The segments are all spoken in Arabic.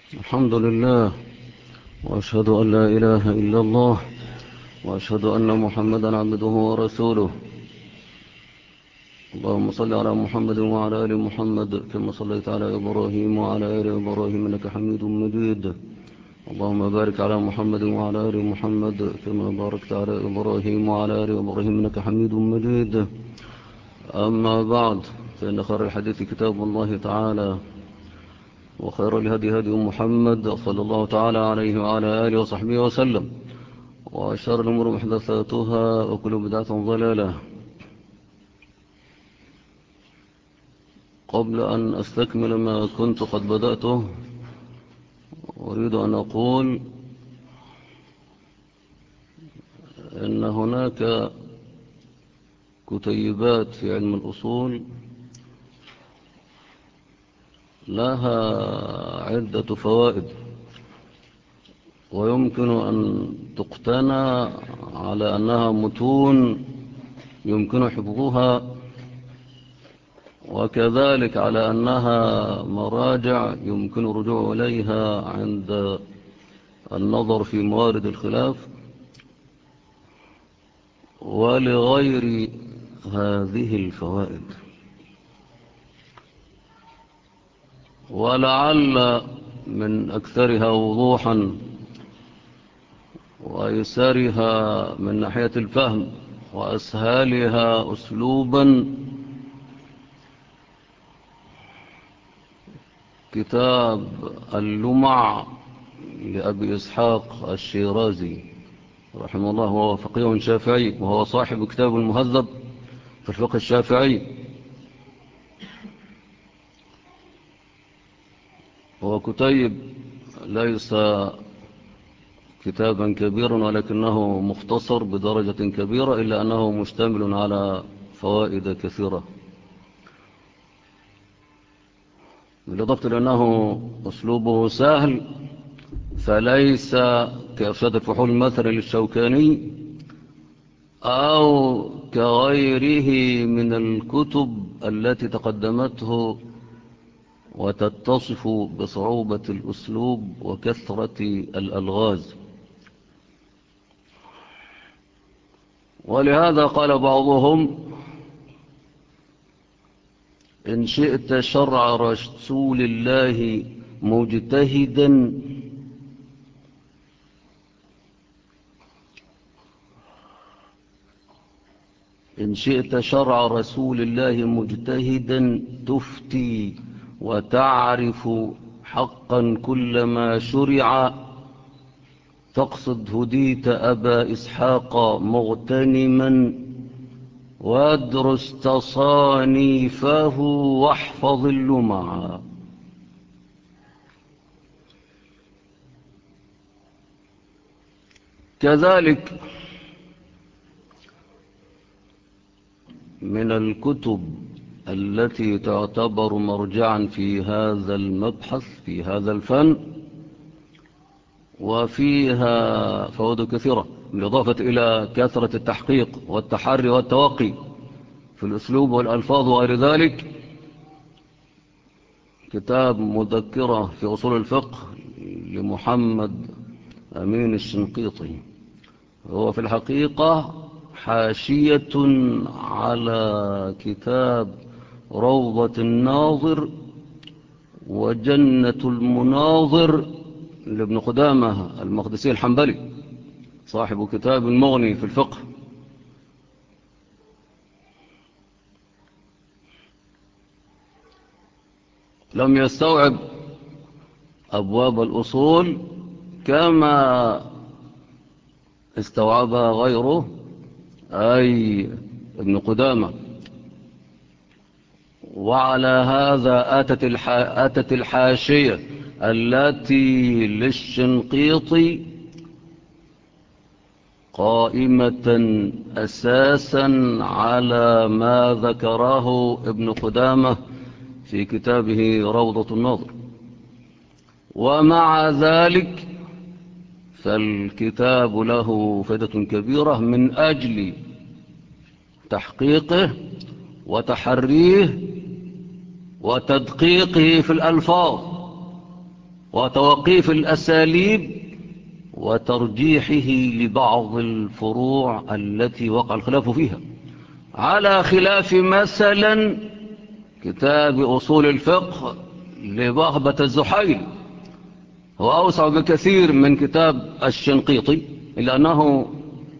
الحمد لله، وأشهد أن لا إله إلا الله، وأشهد أن محمدا عبده ورسوله. اللهم صل على محمد وعلى آل محمد كما صليت على إبراهيم وعلى آل إبراهيم إنك حميد مجيد. اللهم بارك على محمد وعلى آل محمد كما باركت على إبراهيم وعلى آل إبراهيم إنك حميد مجيد. أما بعد، فإن خير الحديث كتاب الله تعالى، وخير الهدي هدي محمد صلى الله تعالى عليه وعلى آله وصحبه وسلم، وشر الأمور محدثاتها، وكل بدعة ضلالة. قبل أن أستكمل ما كنت قد بدأته، أريد أن أقول أن هناك كتيبات في علم الأصول لها عدة فوائد، ويمكن أن تقتنى على أنها متون يمكن حفظها، وكذلك على أنها مراجع يمكن الرجوع إليها عند النظر في موارد الخلاف. ولغير هذه الفوائد، ولعل من أكثرها وضوحا وأيسرها من ناحية الفهم وأسهلها أسلوبا كتاب اللمع لأبي إسحاق الشيرازي رحمه الله، وهو فقيه شافعي، وهو صاحب كتاب المهذب في الفقه الشافعي. هو كتيب ليس كتابا كبيرا، ولكنه مختصر بدرجة كبيرة، إلا أنه مشتمل على فوائد كثيرة، بالإضافة لأنه أسلوبه سهل، فليس كإرشاد الفحول مثلا للشوكاني أو كغيره من الكتب التي تقدمته وتتصف بصعوبة الأسلوب وكثرة الألغاز. ولهذا قال بعضهم: إن شئت شرع رسول الله مجتهدا إن شئت شرع رسول الله مجتهدا تفتي وتعرف حقا كل ما شرع، فاقصد هديت أبا إسحاق مغتنما، وادرس تصانيفه واحفظ اللمعا. كذلك من الكتب التي تعتبر مرجعا في هذا المبحث في هذا الفن، وفيها فوائد كثيرة، بالإضافة إلى كثرة التحقيق والتحري والتوقي في الأسلوب والألفاظ وغير ذلك، كتاب مذكرة في أصول الفقه لمحمد أمين الشنقيطي. هو في الحقيقة حاشية على كتاب روضة الناظر وجنة المناظر لابن قدامة المقدسي الحنبلي، صاحب كتاب المغني في الفقه. لم يستوعب أبواب الأصول كما استوعبها غيره، أي ابن قدامة. وعلى هذا أتت الحاشية التي للشنقيطي قائمة أساسا على ما ذكره ابن قدامة في كتابه روضة الناظر. ومع ذلك فالكتاب له فائدة كبيرة من أجل تحقيقه وتحريه وتدقيقه في الألفاظ، وتوقيف الأساليب وترجيحه لبعض الفروع التي وقع الخلاف فيها، على خلاف مثلا كتاب أصول الفقه لبهبة الزحيل. هو أوسع بكثير من كتاب الشنقيطي، إلا أنه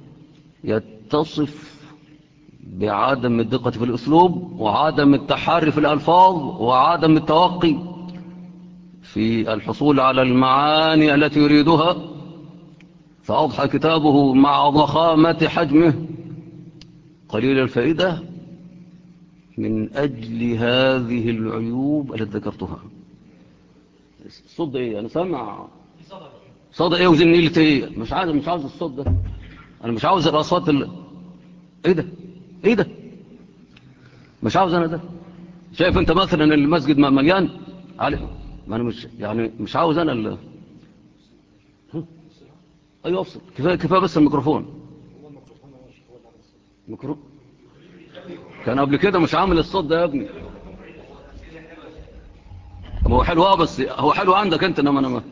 يتصف بعدم الدقة في الأسلوب وعدم التحري في الألفاظ وعدم التوقي في الحصول على المعاني التي يريدها، فأضحى كتابه مع ضخامة حجمه قليل الفائدة من أجل هذه العيوب التي ذكرتها. الصوت ايه؟ أنا سامع صوت ايه وزنيلة ايه؟ مش عاوز الصوت ده، أنا مش عاوز الأصوات ايه ده؟ ايه ده؟ مش عاوز أنا ده. شايف أنت مثلا المسجد مليان عليه، ما أنا مش عاوز أنا أيوة أفصل، كفاية بس الميكروفون. ميكروفون كان قبل كده مش عامل الصوت ده يا ابني. هو حلو بس هو حلو عندك انت، انما انا ما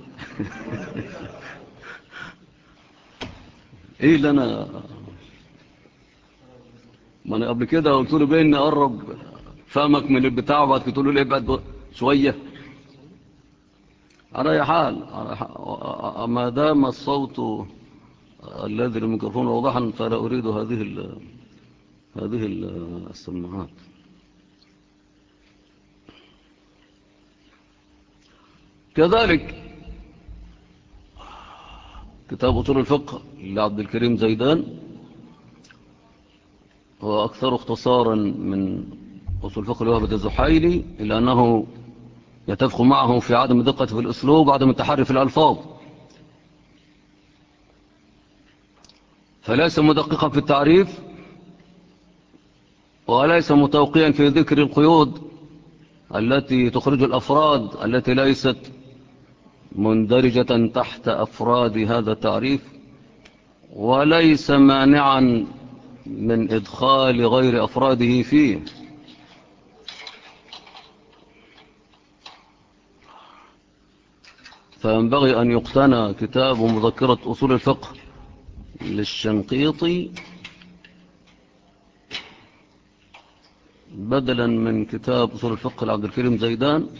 ايه اللي ما انا قبل كده قلت له بين اقرب فهمك من البتاع، وبعد كده تقول له ليه ابعد شويه. على اي حال ما دام الصوت الذي للميكروفون واضحا فلا اريد هذه السماعات. كذلك كتاب أصول الفقه لعبد الكريم زيدان هو أكثر اختصارا من أصول الفقه لوهبة الزحيلي، إلا أنه يتفق معه في عدم الدقة في الأسلوب وعدم التحري في الألفاظ، فليس مدققا في التعريف وليس متوقيا في ذكر القيود التي تخرج الأفراد التي ليست مندرجة تحت أفراد هذا التعريف، وليس مانعا من إدخال غير أفراده فيه. فينبغي أن يقتنى كتاب مذكرة أصول الفقه للشنقيطي بدلا من كتاب أصول الفقه لعبد الكريم زيدان،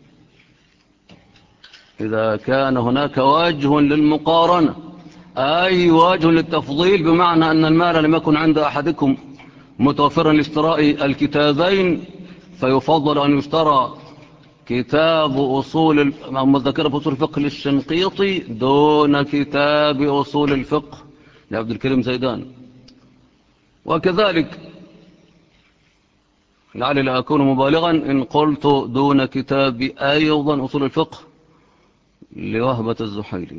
إذا كان هناك وجه للمقارنة، أي وجه للتفضيل، بمعنى أن المال لم يكن عند أحدكم متوفرا لاشتراء الكتابين، فيفضل أن يشترى كتاب مذكرة أصول الفقه للشنقيطي دون كتاب أصول الفقه لعبد الكريم زيدان. وكذلك لعلي لا أكون مبالغا إن قلت دون كتاب أيضا أصول الفقه لوهبة الزحيلي،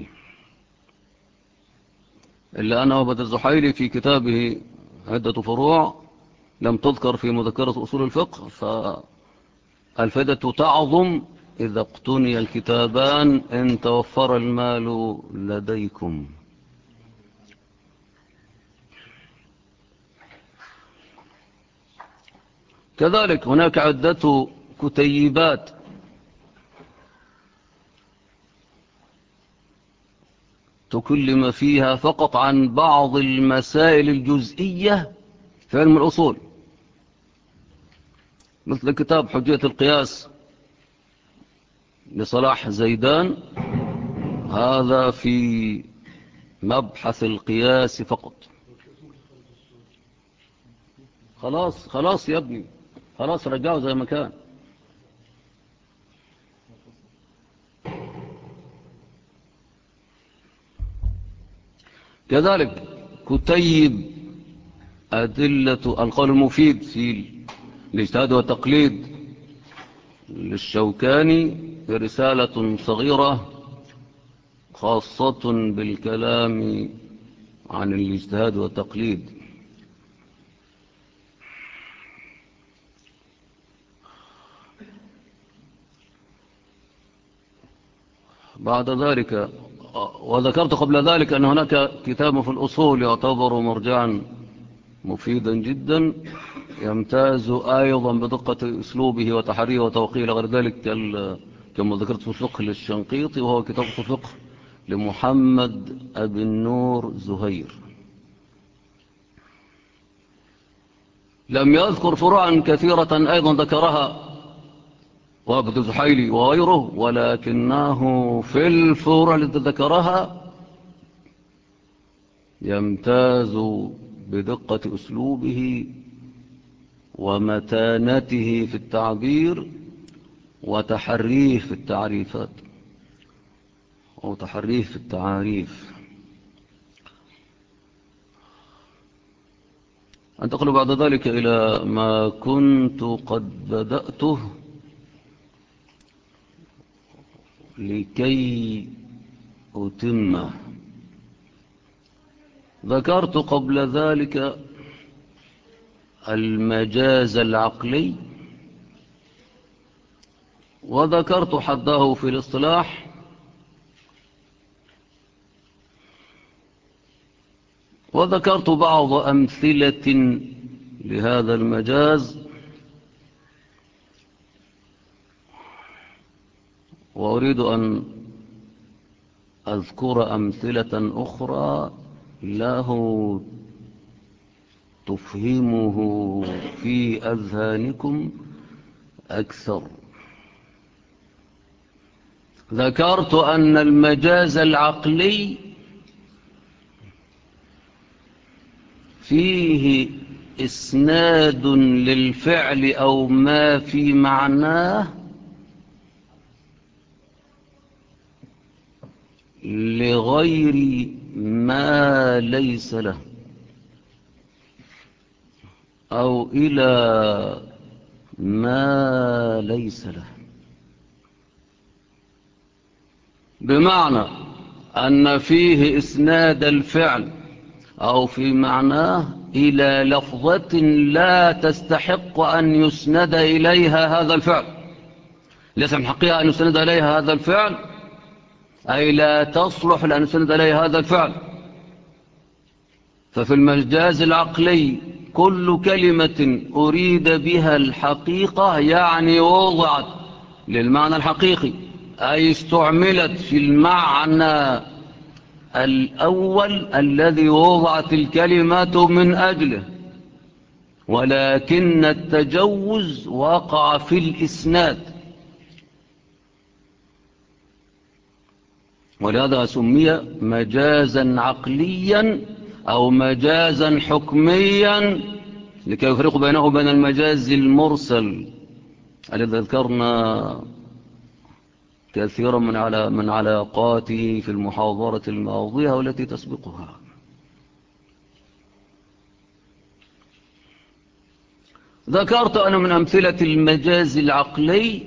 إلا أن وهبة الزحيلي في كتابه عدة فروع لم تذكر في مذكرة أصول الفقه، فالفائدة تعظم إذا اقتني الكتابان إن توفر المال لديكم. كذلك هناك عدة كتيبات تكلم فيها فقط عن بعض المسائل الجزئية في علم الأصول، مثل كتاب حجية القياس لصلاح زيدان، هذا في مبحث القياس فقط. خلاص يا ابني، خلاص رجعه زي ما كان. كذلك كتيب أدلة القول المفيد في الاجتهاد والتقليد للشوكاني، رسالة صغيرة خاصة بالكلام عن الاجتهاد والتقليد. بعد ذلك وذكرت قبل ذلك أن هناك كتاب في الأصول يعتبر مرجعا مفيدا جدا، يمتاز أيضا بدقة أسلوبه وتحريه وتوقيه غير ذلك كما ذكرت في الفقه للشنقيطي، وهو كتاب الفقه لمحمد أبي النور زهير. لم يذكر فروعا كثيرة أيضا ذكرها وابد زحيلي وغيره، ولكنه في الفروع التي ذكرها يمتاز بدقة أسلوبه ومتانته في التعبير وتحريه في التعريفات أو تحريه في التعاريف. أنتقل بعد ذلك إلى ما كنت قد بدأته لكي أتمه. ذكرت قبل ذلك المجاز العقلي، وذكرت حده في الاصطلاح، وذكرت بعض أمثلة لهذا المجاز، وأريد أن أذكر أمثلة أخرى له تفهمه في أذهانكم أكثر. ذكرت أن المجاز العقلي فيه إسناد للفعل أو ما في معناه لغير ما ليس له، أو إلى ما ليس له، بمعنى أن فيه إسناد الفعل أو في معناه إلى لفظة لا تستحق أن يسند إليها هذا الفعل، ليس من حقها أن يسند إليها هذا الفعل، أي لا تصلح لأن يسند إليها هذا الفعل. ففي المجاز العقلي كل كلمة أريد بها الحقيقة، يعني وضعت للمعنى الحقيقي، أي استعملت في المعنى الأول الذي وضعت الكلمة من أجله، ولكن التجوز وقع في الإسناد، ولهذا سمي مجازا عقليا أو مجازا حكميا، لكي يفرق بينه وبين المجاز المرسل الذي ذكرنا كثيرا من علاقاته في المحاضرة الماضية والتي تسبقها. ذكرت أنا من أمثلة المجاز العقلي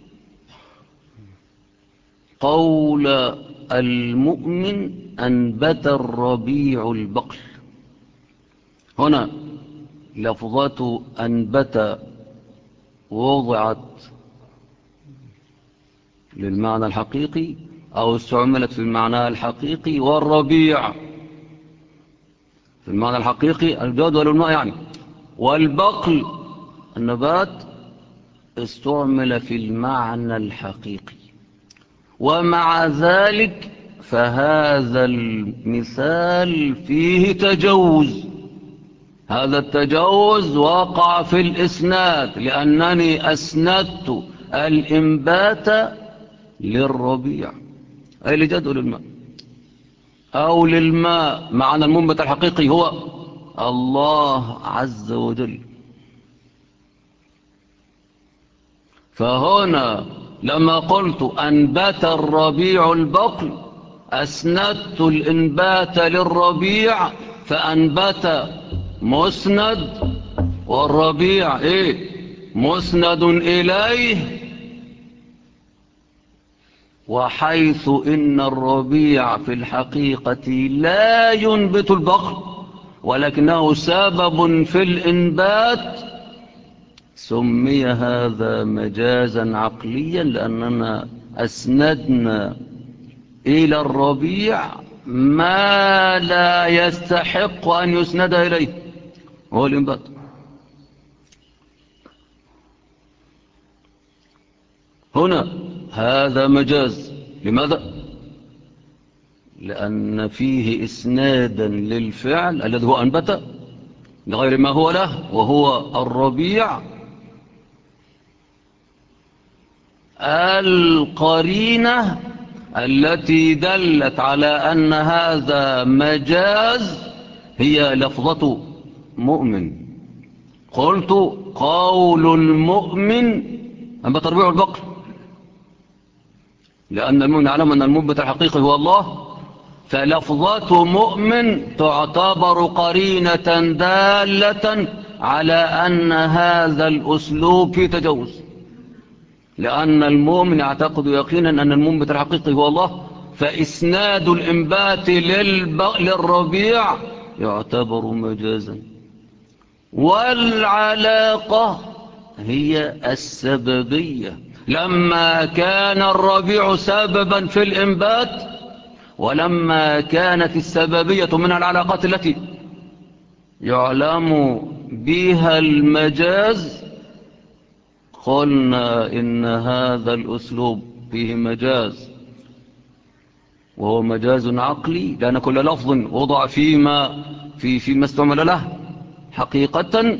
قول المؤمن أنبت الربيع البقل. هنا لفظات أنبت وضعت للمعنى الحقيقي أو استعملت في المعنى الحقيقي، والربيع في المعنى الحقيقي الجود والماء يعني، والبقل النبات استعمل في المعنى الحقيقي. ومع ذلك فهذا المثال فيه تجوز، هذا التجوز وقع في الإسناد، لأنني أسندت الإنبات للربيع أي لجدول الماء أو للماء. معنى المنبت الحقيقي هو الله عز وجل. فهنا لما قلت أنبت الربيع البقل أسندت الإنبات للربيع، فأنبت مسند والربيع مسند إليه. وحيث إن الربيع في الحقيقة لا ينبت البقل ولكنه سبب في الإنبات، سمي هذا مجازا عقليا، لأننا أسندنا إلى الربيع ما لا يستحق أن يسند إليه، هو الإنبات. هنا هذا مجاز. لماذا؟ لأن فيه إسنادا للفعل الذي هو أنبت لغير ما هو له، وهو الربيع. القرينة التي دلت على أن هذا مجاز هي لفظة مؤمن. قلت قول المؤمن أنبت ربيع البقر، لأن المؤمن يعلم أن المنبت الحقيقي هو الله، فلفظة مؤمن تعتبر قرينة دالة على أن هذا الأسلوب فيه تجوز، لأن المؤمن يعتقد يقينا أن المنبت الحقيقي هو الله، فإسناد الإنبات للربيع يعتبر مجازا. والعلاقة هي السببية، لما كان الربيع سببا في الإنبات، ولما كانت السببية من العلاقات التي يعلم بها المجاز، قلنا إن هذا الأسلوب فيه مجاز، وهو مجاز عقلي، لأن كل لفظ وضع فيما استعمل له حقيقة،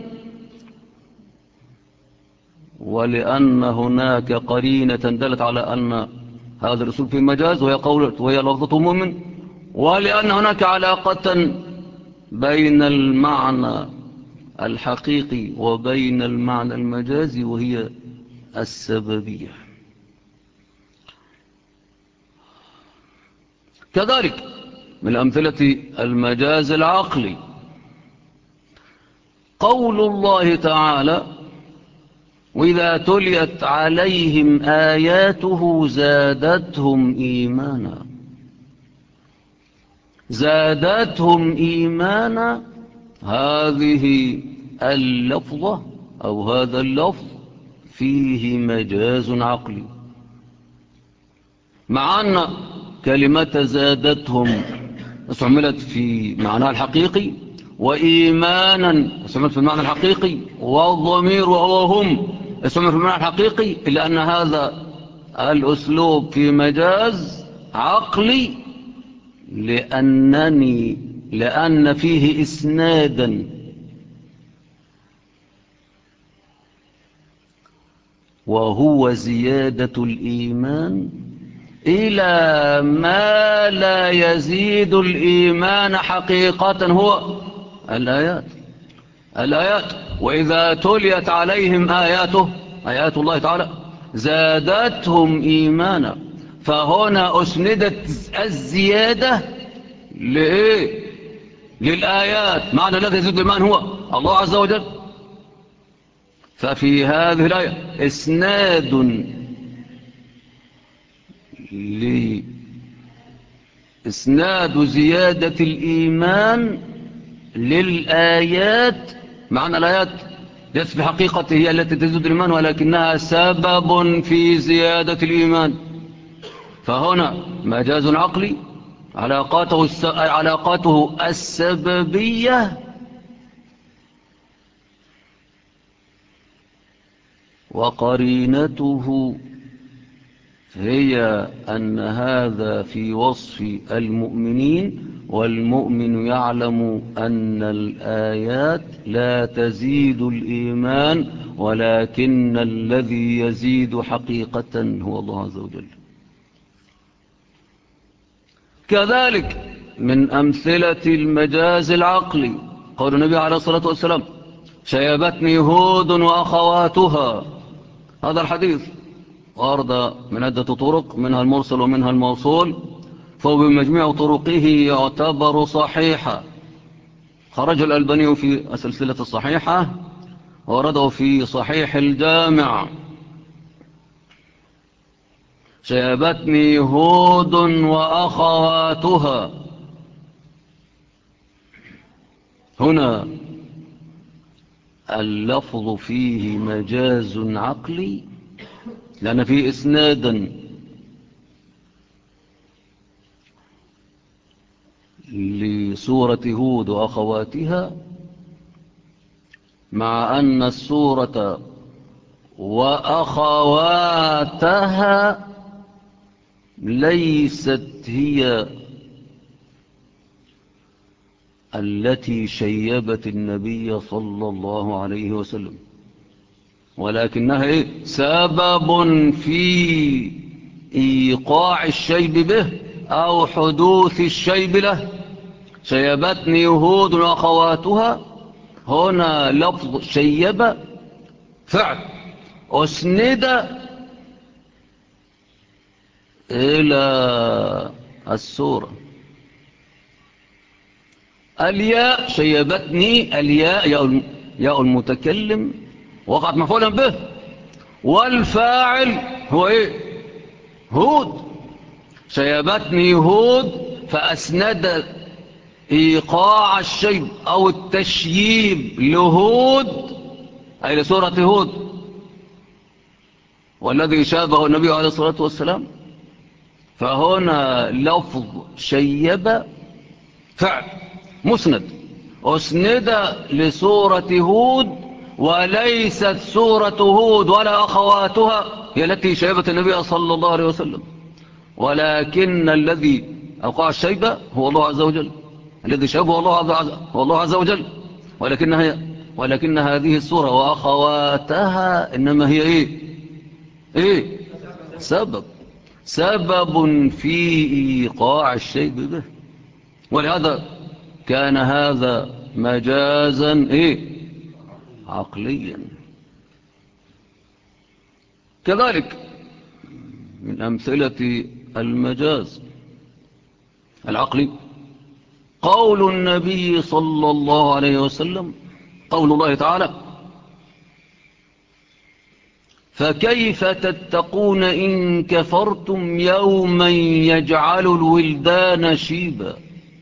ولأن هناك قرينة دلت على أن هذا الأسلوب فيه مجاز وهي لفظة مؤمن، ولأن هناك علاقة بين المعنى الحقيقي وبين المعنى المجازي، وهي السببية. كذلك من أمثلة المجاز العقلي قول الله تعالى: وإذا تليت عليهم آياته زادتهم إيمانا. زادتهم إيمانا، هذه اللفظة أو هذا اللفظ فيه مجاز عقلي، مع أن كلمة زادتهم استعملت في معناها الحقيقي، وإيمانا استعملت في المعنى الحقيقي، والضمير وهو هم استعمل في المعنى الحقيقي، إلا أن هذا الأسلوب في مجاز عقلي، لأن فيه إسنادا وهو زيادة الإيمان إلى ما لا يزيد الإيمان حقيقة، هو الآيات. وإذا تليت عليهم آياته، آيات الله تعالى، زادتهم إيمانا. فهنا أسندت الزيادة لإيه؟ للآيات. معنى الذي يزيد الإيمان هو الله عز وجل. ففي هذه الآية إسناد زيادة الإيمان للآيات، معنى الآيات ليست في حقيقة هي التي تزيد الإيمان، ولكنها سبب في زيادة الإيمان. فهنا مجاز عقلي علاقاته السببية، وقرينته هي أن هذا في وصف المؤمنين، والمؤمن يعلم أن الآيات لا تزيد الإيمان، ولكن الذي يزيد حقيقة هو الله عز وجل. كذلك من أمثلة المجاز العقلي قول النبي عليه الصلاة والسلام: شيبتني هود وأخواتها. هذا الحديث ورد من عدة طرق، منها المرسل ومنها الموصول، فهو بمجموع طرقه يعتبر صحيحا. خرج الألباني في السلسلة الصحيحة، ورده في صحيح الجامع: شيبتني هود وأخواتها. هنا اللفظ فيه مجاز عقلي، لأن فيه إسنادا لسورة هود وأخواتها، مع أن السورة وأخواتها ليست هي التي شيبت النبي صلى الله عليه وسلم، ولكنها سبب في إيقاع الشيب به أو حدوث الشيب له. شيبتني يهود وأخواتها، هنا لفظ شيب فعل أسند إلى السورة. الياء شيبتني، الياء ياء المتكلم وقعت مفعولا به، والفاعل هو هود. شيبتني هود فأسند إيقاع الشيب أو التشييب لهود أي لسورة هود، والذي شابه النبي عليه الصلاة والسلام. فهنا لفظ شيب فعل مسند أسند لسورة هود، وليست سورة هود ولا أخواتها هي التي شيبت النبي صلى الله عليه وسلم، ولكن الذي أوقع الشيبة هو الله عز وجل، الذي شابه هو الله عز وجل. ولكن هذه السورة وأخواتها إنما هي سبب في إيقاع الشيب به، ولهذا كان هذا مجازا عقليا. كذلك من أمثلة المجاز العقلي قول النبي صلى الله عليه وسلم، قول الله تعالى: فكيف تتقون إن كفرتم يوما يجعل الولدان شيبا.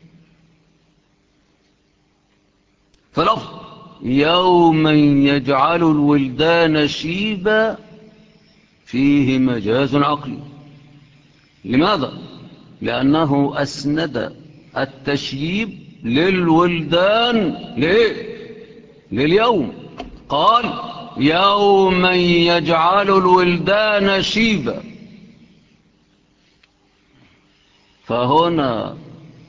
فلفظ يوما يجعل الولدان شيبا فيه مجاز عقلي. لماذا؟ لأنه أسند التشييب للولدان لليوم، قال يوما يجعل الولدان شيبا. فهنا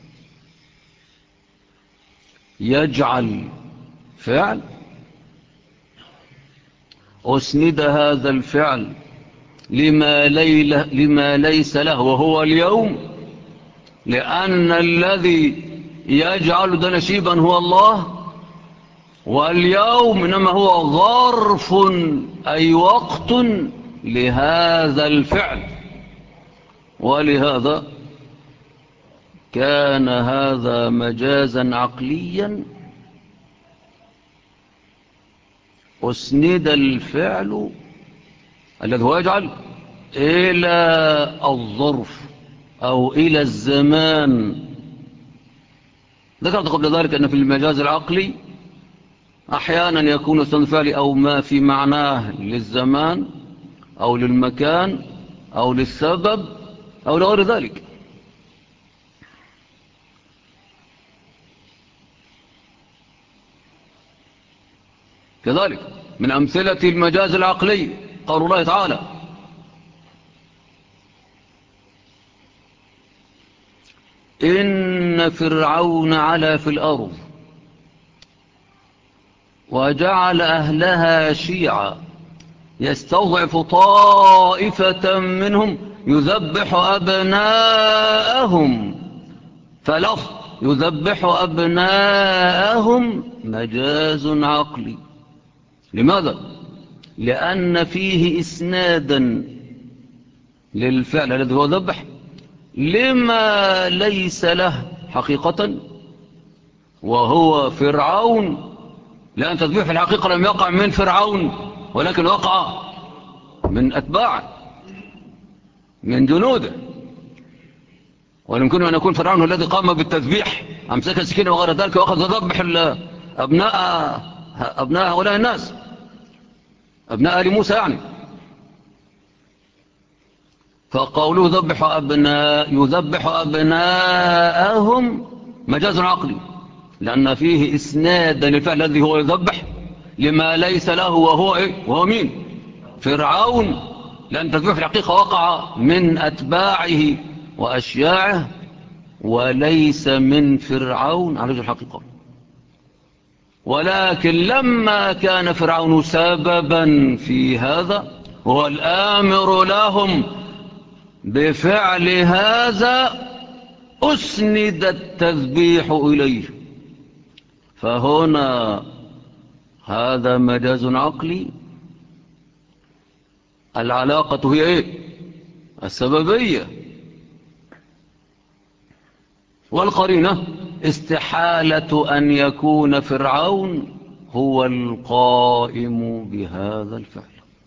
يجعل فعل أسند هذا الفعل لما ليس له وهو اليوم، لأن الذي يجعل ده نشيبا هو الله، واليوم إنما هو ظرف أي وقت لهذا الفعل. ولهذا كان هذا مجازا عقليا أسند الفعل الذي هو يجعل إلى الظرف أو إلى الزمان. ذكرت قبل ذلك أن في المجاز العقلي أحيانا يكون اسم الفعل أو ما في معناه للزمان أو للمكان أو للسبب أو لغير ذلك. كذلك من أمثلة المجاز العقلي قول الله تعالى: إن فرعون علا في الأرض وجعل أهلها شيعا يستضعف طائفة منهم يذبح أبناءهم. فلفظ يذبح أبناءهم مجاز عقلي. لماذا؟ لأن فيه إسنادا للفعل الذي هو ذبح لما ليس له حقيقة وهو فرعون، لأن تذبيح في الحقيقة لم يقع من فرعون ولكن وقع من أتباعه من جنوده. ويمكن أن يكون فرعون الذي قام بالتذبيح، أمسك السكينة وغير ذلك وأخذ يذبح أبناء هؤلاء الناس، أبناء آل موسى يعني. فقوله يذبح أبناءهم مجاز عقلي، لأن فيه إسنادا للفعل الذي هو يذبح لما ليس له وهو مين؟ فرعون لأن التسبيح في الحقيقة وقع من أتباعه وأشياعه وليس من فرعون على وجه الحقيقة. ولكن لما كان فرعون سببا في هذا والآمر لهم بفعل هذا أسند التذبيح إليه. فهنا هذا مجاز عقلي. العلاقة هي إيه؟ السببية. والقرينة استحالة أن يكون فرعون هو القائم بهذا الفعل.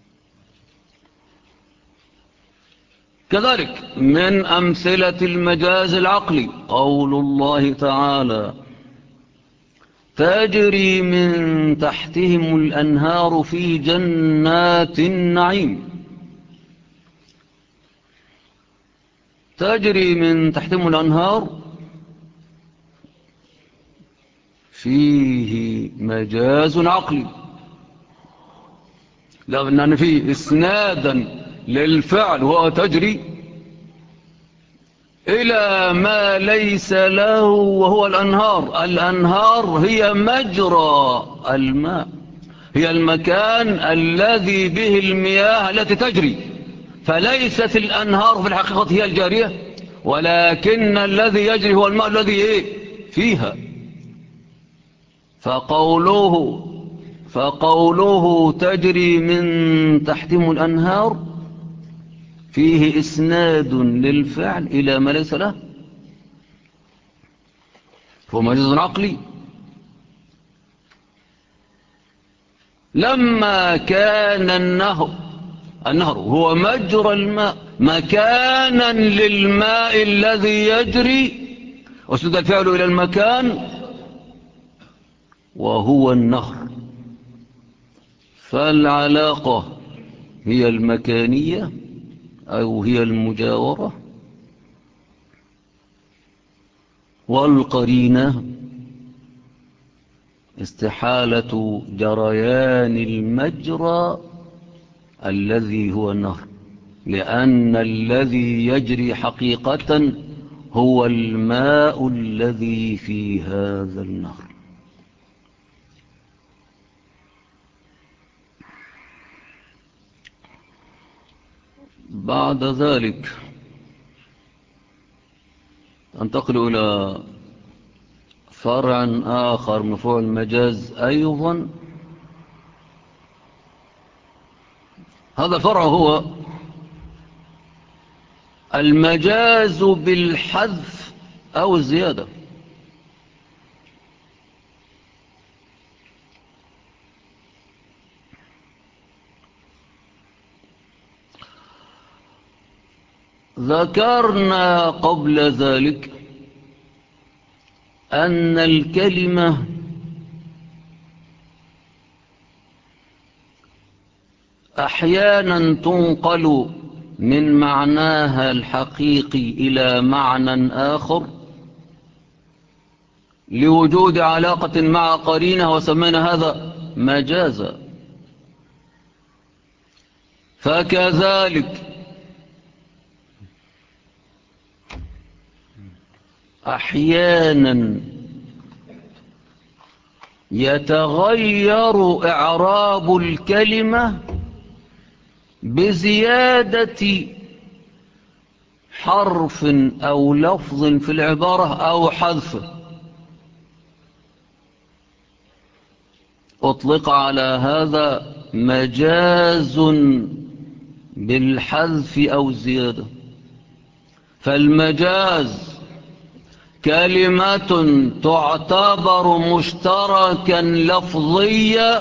كذلك من أمثلة المجاز العقلي قول الله تعالى تجري من تحتهم الأنهار في جنات النعيم. تجري من تحتهم الأنهار فيه مجاز عقلي، لأن فيه إسنادا للفعل وهو تجري إلى ما ليس له وهو الأنهار. الأنهار هي مجرى الماء، هي المكان الذي به المياه التي تجري. فليست الأنهار في الحقيقة هي الجارية، ولكن الذي يجري هو الماء الذي فيها. فقوله تجري من تحتهم الأنهار فيه إسناد للفعل إلى ما ليس له، هو مجاز عقلي. لما كان النهر هو مجرى الماء مكانا للماء الذي يجري، وسد الفعل إلى المكان وهو النهر. فالعلاقة هي المكانية أو هي المجاورة، والقرينة استحالة جريان المجرى الذي هو النهر، لأن الذي يجري حقيقة هو الماء الذي في هذا النهر. بعد ذلك انتقل إلى فرع آخر من فروع المجاز أيضا. هذا الفرع هو المجاز بالحذف أو الزيادة. ذكرنا قبل ذلك أن الكلمة أحيانا تنقل من معناها الحقيقي إلى معنى آخر لوجود علاقة مع قرينة، وسمينا هذا مجازا. فكذلك أحيانا يتغير إعراب الكلمة بزيادة حرف أو لفظ في العبارة أو حذفه. أطلق على هذا مجاز بالحذف أو الزيادة. فالمجاز كلمة تعتبر مشتركا لفظيا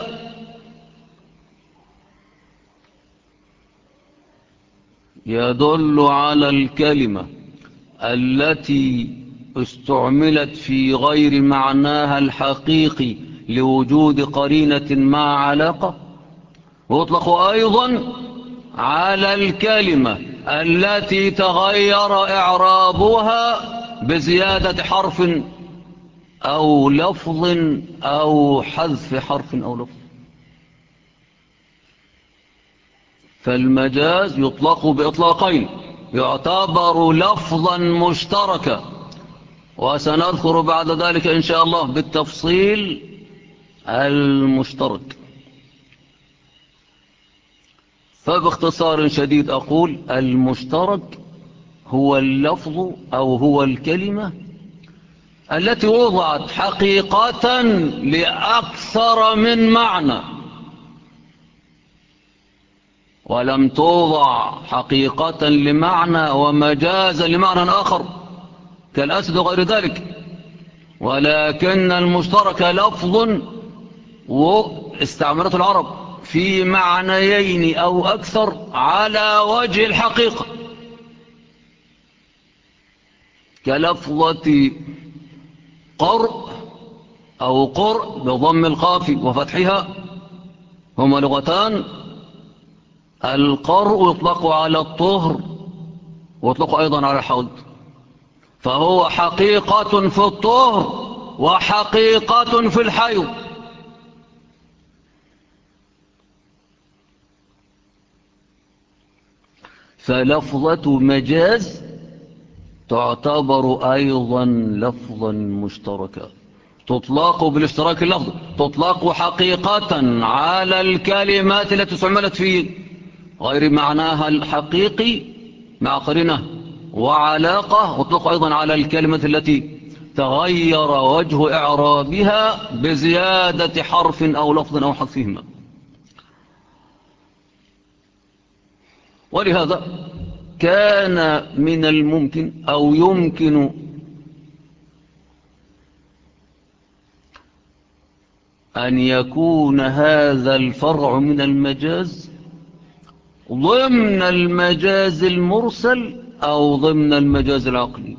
يدل على الكلمة التي استعملت في غير معناها الحقيقي لوجود قرينة مع علاقة. ويطلق أيضا على الكلمة التي تغير إعرابها بزيادة حرف أو لفظ أو حذف حرف أو لفظ. فالمجاز يطلق بإطلاقين، يعتبر لفظا مشتركا، وسنذكر بعد ذلك إن شاء الله بالتفصيل المشترك. فباختصار شديد أقول المشترك هو اللفظ أو هو الكلمة التي وضعت حقيقة لأكثر من معنى، ولم توضع حقيقة لمعنى ومجازا لمعنى آخر كالأسد وغير ذلك، ولكن المشترك لفظ واستعملته العرب في معنيين أو أكثر على وجه الحقيقة، كلفظة قرء أو قرء بضم القاف وفتحها، هما لغتان. القرء يطلق على الطهر ويطلق أيضا على الحوض، فهو حقيقة في الطهر وحقيقة في الحيض. فلفظة مجاز تعتبر أيضا لفظا مشتركا، تطلق بالاشتراك اللفظ، تطلق حقيقة على الكلمات التي استعملت في غير معناها الحقيقي مع قرينة وعلاقة، وتطلق أيضا على الكلمة التي تغير وجه إعرابها بزيادة حرف أو لفظ أو حذفهما. ولهذا كان من الممكن أو يمكن أن يكون هذا الفرع من المجاز ضمن المجاز المرسل أو ضمن المجاز العقلي.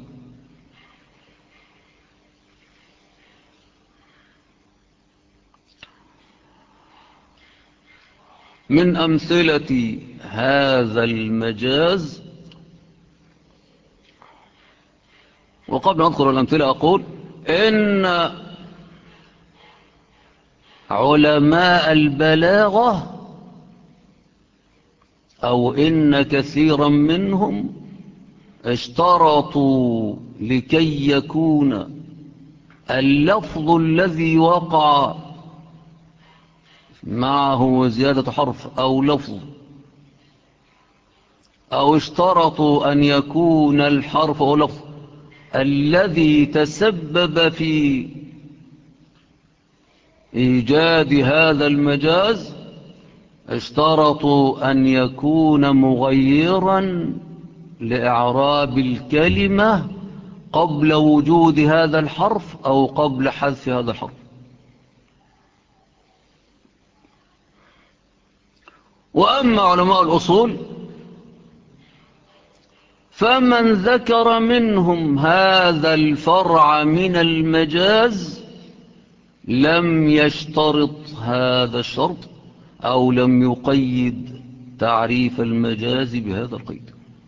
من أمثلة هذا المجاز، وقبل أن أذكر الأمثلة أقول إن علماء البلاغة أو إن كثيرا منهم اشترطوا لكي يكون اللفظ الذي وقع معه زيادة حرف أو لفظ، أو اشترطوا أن يكون الحرف أو لفظ الذي تسبب في إيجاد هذا المجاز، اشترطوا أن يكون مغيرا لإعراب الكلمة قبل وجود هذا الحرف أو قبل حذف هذا الحرف. وأما علماء الأصول فمن ذكر منهم هذا الفرع من المجاز لم يشترط هذا الشرط أو لم يقيد تعريف المجاز بهذا القيد.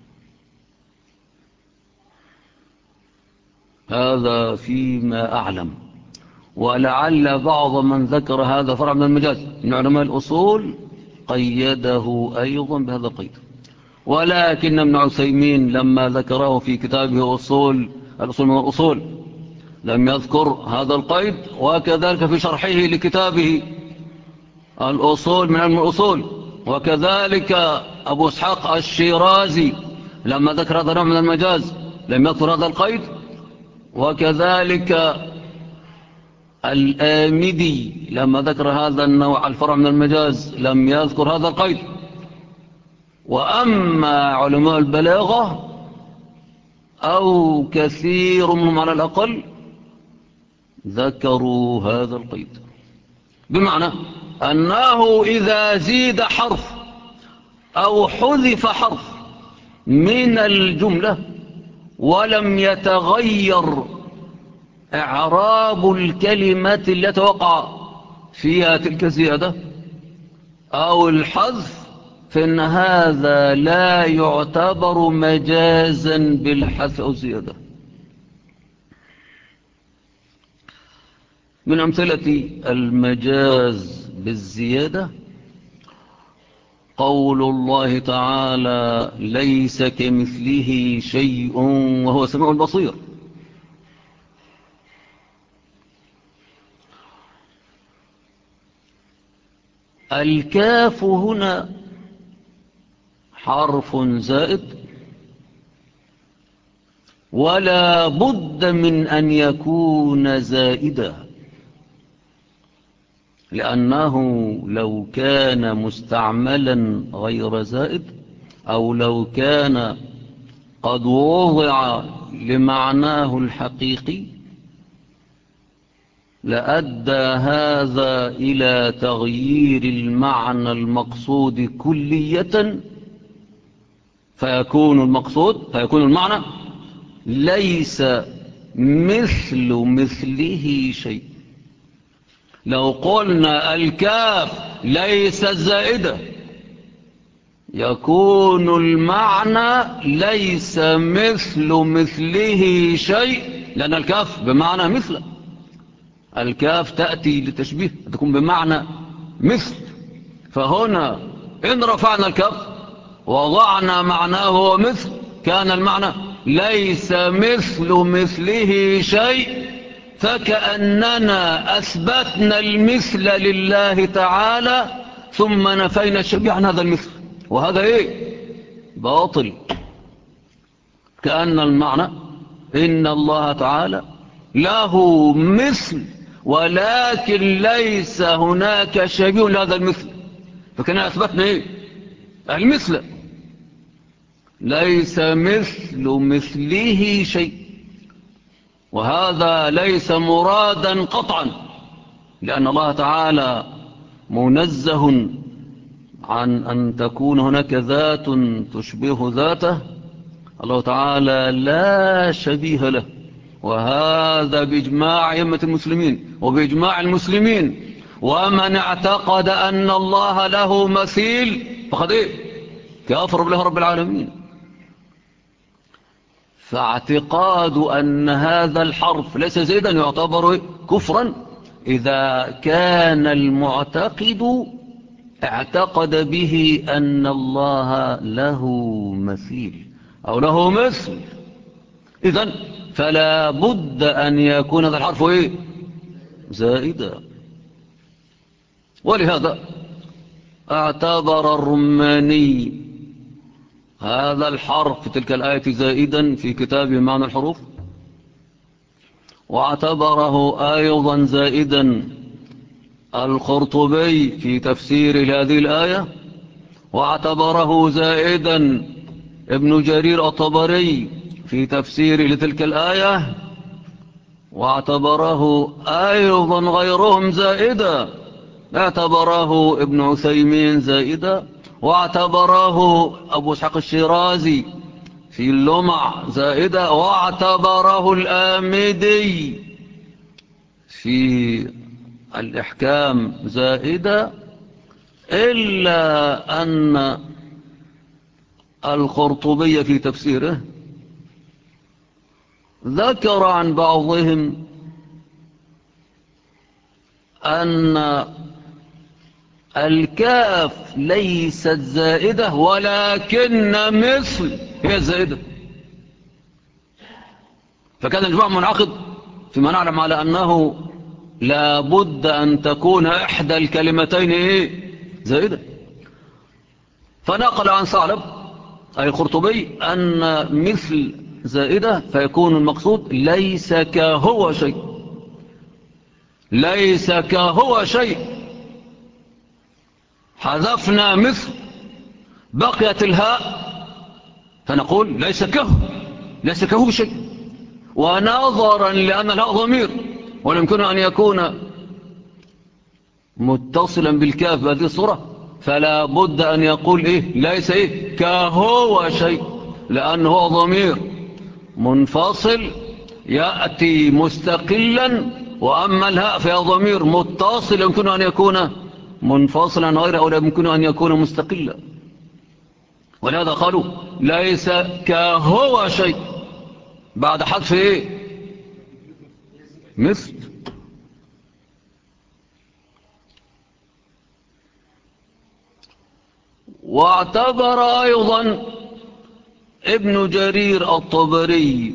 هذا فيما أعلم، ولعل بعض من ذكر هذا فرع من المجاز من علماء الأصول قيده أيضا بهذا القيد، ولكن ابن عثيمين لما ذكره في كتابه الأصول من الأصول لم يذكر هذا القيد، وكذلك في شرحه لكتابه الأصول من علم الأصول، وكذلك أبو إسحاق الشيرازي لما ذكر هذا النوع من المجاز لم يذكر هذا القيد، وكذلك الآمدي لما ذكر هذا النوع الفرع من المجاز لم يذكر هذا القيد. وأما علماء البلاغة أو كثير منهم على الأقل ذكروا هذا القيد، بمعنى أنه إذا زيد حرف أو حذف حرف من الجملة ولم يتغير إعراب الكلمة التي وقع فيها تلك الزيادة أو الحذف، فإن هذا لا يعتبر مجازا بالحذف أو الزيادة. من أمثلة المجاز بالزيادة قول الله تعالى ليس كمثله شيء وهو السميع البصير. الكاف هنا حرف زائد، ولا بد من أن يكون زائدا، لأنه لو كان مستعملا غير زائد، أو لو كان قد وضع لمعناه الحقيقي، لأدى هذا إلى تغيير المعنى المقصود كلية، فيكون المعنى ليس مثله شيء. لو قلنا الكاف ليست زائدة، يكون المعنى ليس مثله شيء، لأن الكاف بمعنى مثل. الكاف تأتي للتشبيه، تكون بمعنى مثل. فهنا إن رفعنا الكاف وضعنا معناه هو مثل، كان المعنى ليس مثله شيء، فكأننا أثبتنا المثل لله تعالى ثم نفينا الشبيه عن هذا المثل، وهذا باطل. كأن المعنى إن الله تعالى له مثل، ولكن ليس هناك شبيه لهذا المثل، فكان أثبتنا المثل، ليس مثله شيء. وهذا ليس مرادا قطعا، لأن الله تعالى منزه عن أن تكون هناك ذات تشبه ذاته. الله تعالى لا شبيه له، وهذا بإجماع أئمة المسلمين وبإجماع المسلمين. ومن اعتقد أن الله له مثيل فقد كافر بالله رب العالمين. فاعتقاد أن هذا الحرف ليس زيدا يعتبر كفرا إذا كان المعتقد اعتقد به أن الله له مثيل أو له مثل. إذن فلا بد أن يكون هذا الحرف زائدا. ولهذا اعتبر الرماني هذا الحرف في تلك الآية زائدا في كتابه معنى الحروف، واعتبره أيضا زائدا القرطبي في تفسير هذه الآية، واعتبره زائدا ابن جرير الطبري في تفسير لتلك الآية، واعتبره أيضا غيرهم زائدا. اعتبره ابن عثيمين زائدا، واعتبره أبو اسحاق الشيرازي في اللمع زائدا، واعتبره الآمدي في الإحكام زائدا، إلا أن القرطبي في تفسيره ذكر عن بعضهم أن الكاف ليست زائدة، ولكن مثل هي الزائدة. فكان الجماع منعقد فيما نعلم على أنه لا بد أن تكون إحدى الكلمتين زائدة. فنقل عن ثعلب أي القرطبي أن مثل زائدة، فيكون المقصود ليس كهو شيء، ليس كهو شيء. حذفنا مثل، بقيت الهاء، فنقول ليس كهو شيء. ونظرا لأن الهاء ضمير ولا يمكن أن يكون متصلا بالكاف بهذه الصورة، فلا بد أن يقول ليس كهو شيء، لأنه هو ضمير منفصل يأتي مستقلا، وأما الهاء فهي ضمير متصل يمكن أن يكون منفصلا غيره، أو لا يمكن أن يكون مستقلا. ولهذا قالوا ليس كهو شيء بعد حذف مثل. واعتبر أيضا ابن جرير الطبري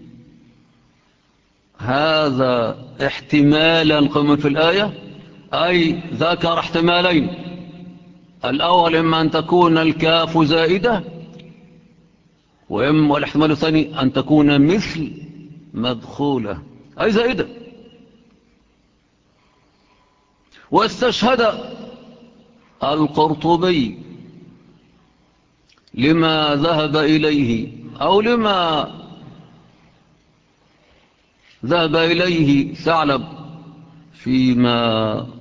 هذا احتمالا كما في الآية، أي ذكر احتمالين: الأول إما أن تكون الكاف زائدة، وإما الاحتمال الثاني أن تكون مثل مدخولة أي زائدة. واستشهد القرطبي لما ذهب إليه أو لما ذهب إليه ثعلب فيما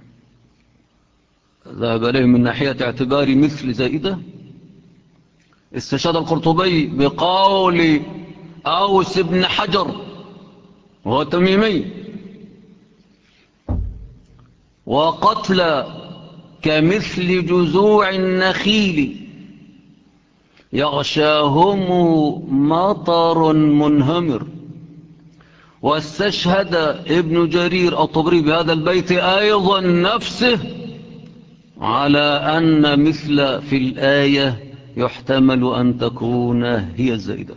ذهب إليه من ناحية اعتبار مثل زائدة. استشهد القرطبي بقول أوس بن حجر وهو تميمي: وقتل كمثل جذوع النخيل يغشاهم مطر منهمر. واستشهد ابن جرير الطبري بهذا البيت أيضا نفسه على أن مثل في الآية يحتمل أن تكون هي الزائدة.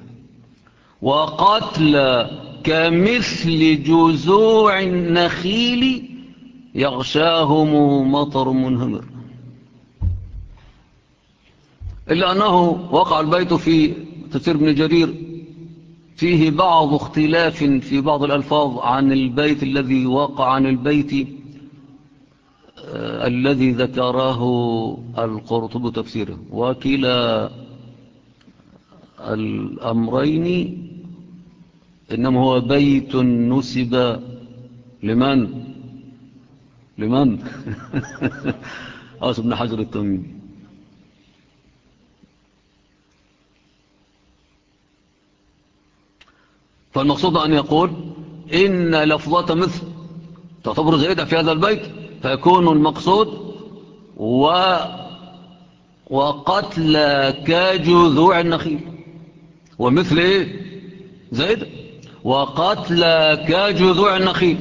وقتل كمثل جذوع النخيل يغشاهم مطر منهمر، إلا أنه وقع البيت في تفسير ابن جرير فيه بعض اختلاف في بعض الألفاظ عن البيت الذي وقع عن البيت الذي ذكره القرطبي تفسيره. وكلا الأمرين إنما هو بيت نسب لمن أوس بن حجر التميمي. فالمقصود أن يقول إن لفظة مثل تعتبر زائدة في هذا البيت، فيكون المقصود وقتل كجذوع النخيل، ومثل إيه زائدة، وقتل كجذوع النخيل.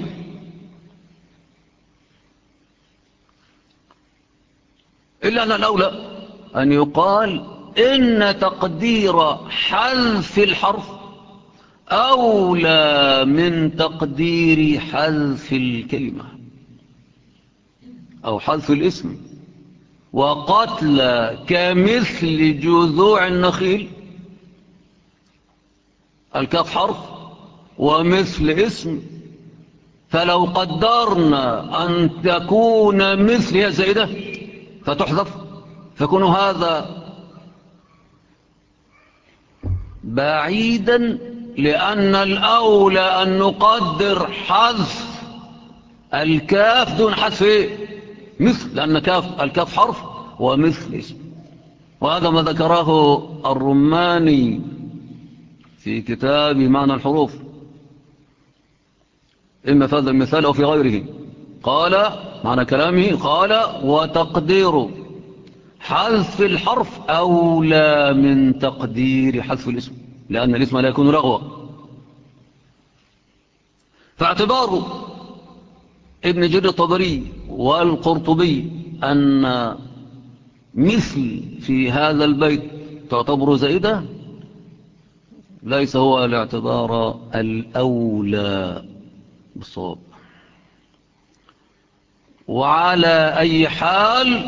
إلا أن الأولى أن يقال إن تقدير حذف الحرف أولى من تقدير حذف الكلمة أو حذف الاسم. وقتل كمثل جذوع النخيل، الكاف حرف ومثل اسم، فلو قدرنا أن تكون مثل هي زائدة فتحذف، فيكون هذا بعيدا، لأن الأولى أن نقدر حذف الكاف دون حذف إيه؟ مثل، لأن الكاف حرف ومثل اسم. وهذا ما ذكره الرماني في كتاب معنى الحروف، إما في هذا المثال أو في غيره. قال معنى كلامه، قال: وتقدير حذف الحرف أولى من تقدير حذف الاسم، لأن الاسم لا يكون لغوا. فاعتبار ابن جرير الطبري والقرطبي أن مثل في هذا البيت تعتبر زائدة ليس هو الاعتبار الأولى بالصواب. وعلى أي حال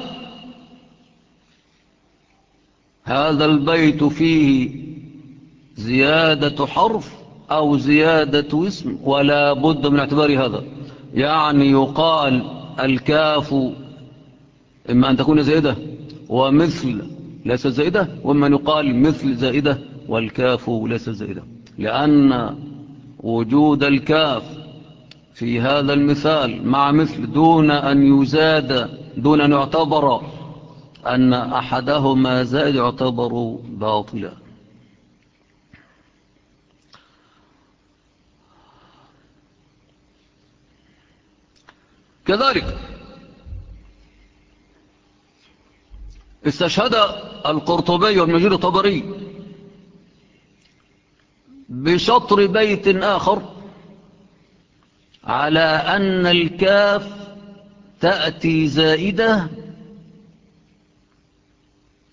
هذا البيت فيه زيادة حرف أو زيادة اسم، ولا بد من اعتبار هذا. يعني يقال الكاف إما أن تكون زائدة ومثل ليس زائدة، وإما أن يقال مثل زائدة والكاف ليس زائدة، لأن وجود الكاف في هذا المثال مع مثل دون أن يزاد، دون أن يعتبر أن أحدهما زائد، يعتبر باطلا. كذلك استشهد القرطبي وابن جرير الطبري بشطر بيت آخر على أن الكاف تأتي زائدة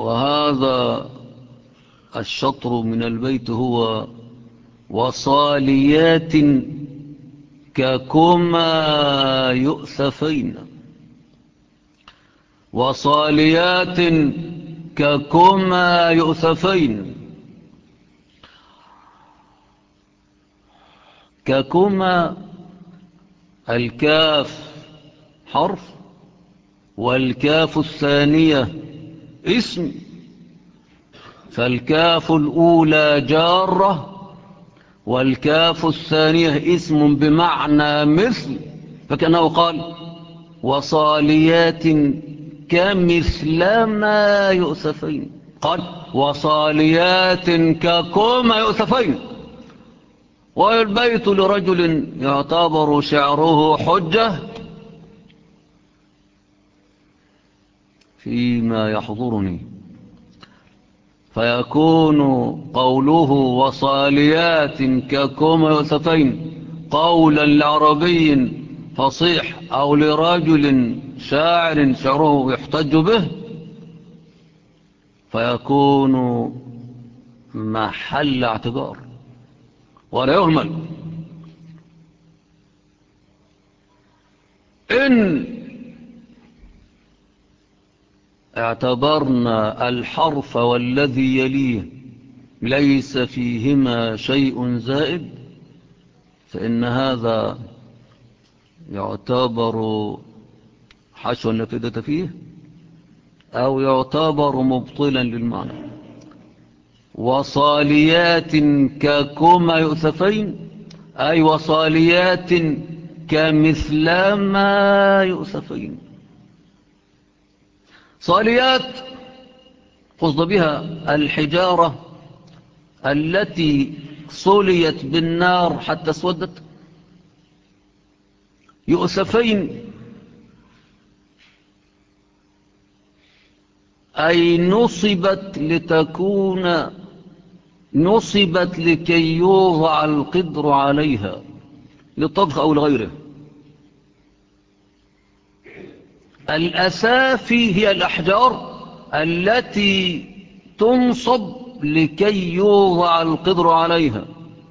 وهذا الشطر من البيت هو وصاليات ككما يؤسفين، وصاليات ككما يؤسفين. ككما الكاف حرف، والكاف الثانية اسم، فالكاف الأولى جارة والكاف الثانية اسم بمعنى مثل، فكأنه قال وصاليات كمثل ما يؤسفين، قال وصاليات ككما يؤسفين. والبيت لرجل يعتبر شعره حجة فيما يحضرني، فيكون قوله وصاليات ككما يؤسفين قولا لعربي فصيح أو لرجل شاعر شعره يحتج به، فيكون محل اعتبار ولا يهمل. إن اعتبرنا الحرف والذي يليه ليس فيهما شيء زائد، فإن هذا يعتبر حشو النفيدة فيه أو يعتبر مبطلا للمعنى. وصاليات ككما يؤسفين أي وصاليات كمثل ما يؤسفين. صاليات قصد بها الحجارة التي صليت بالنار حتى اسودت. يؤسفين أي نصبت لكي يوضع القدر عليها للطبخ أو لغيره. الأسافي هي الأحجار التي تنصب لكي يوضع القدر عليها.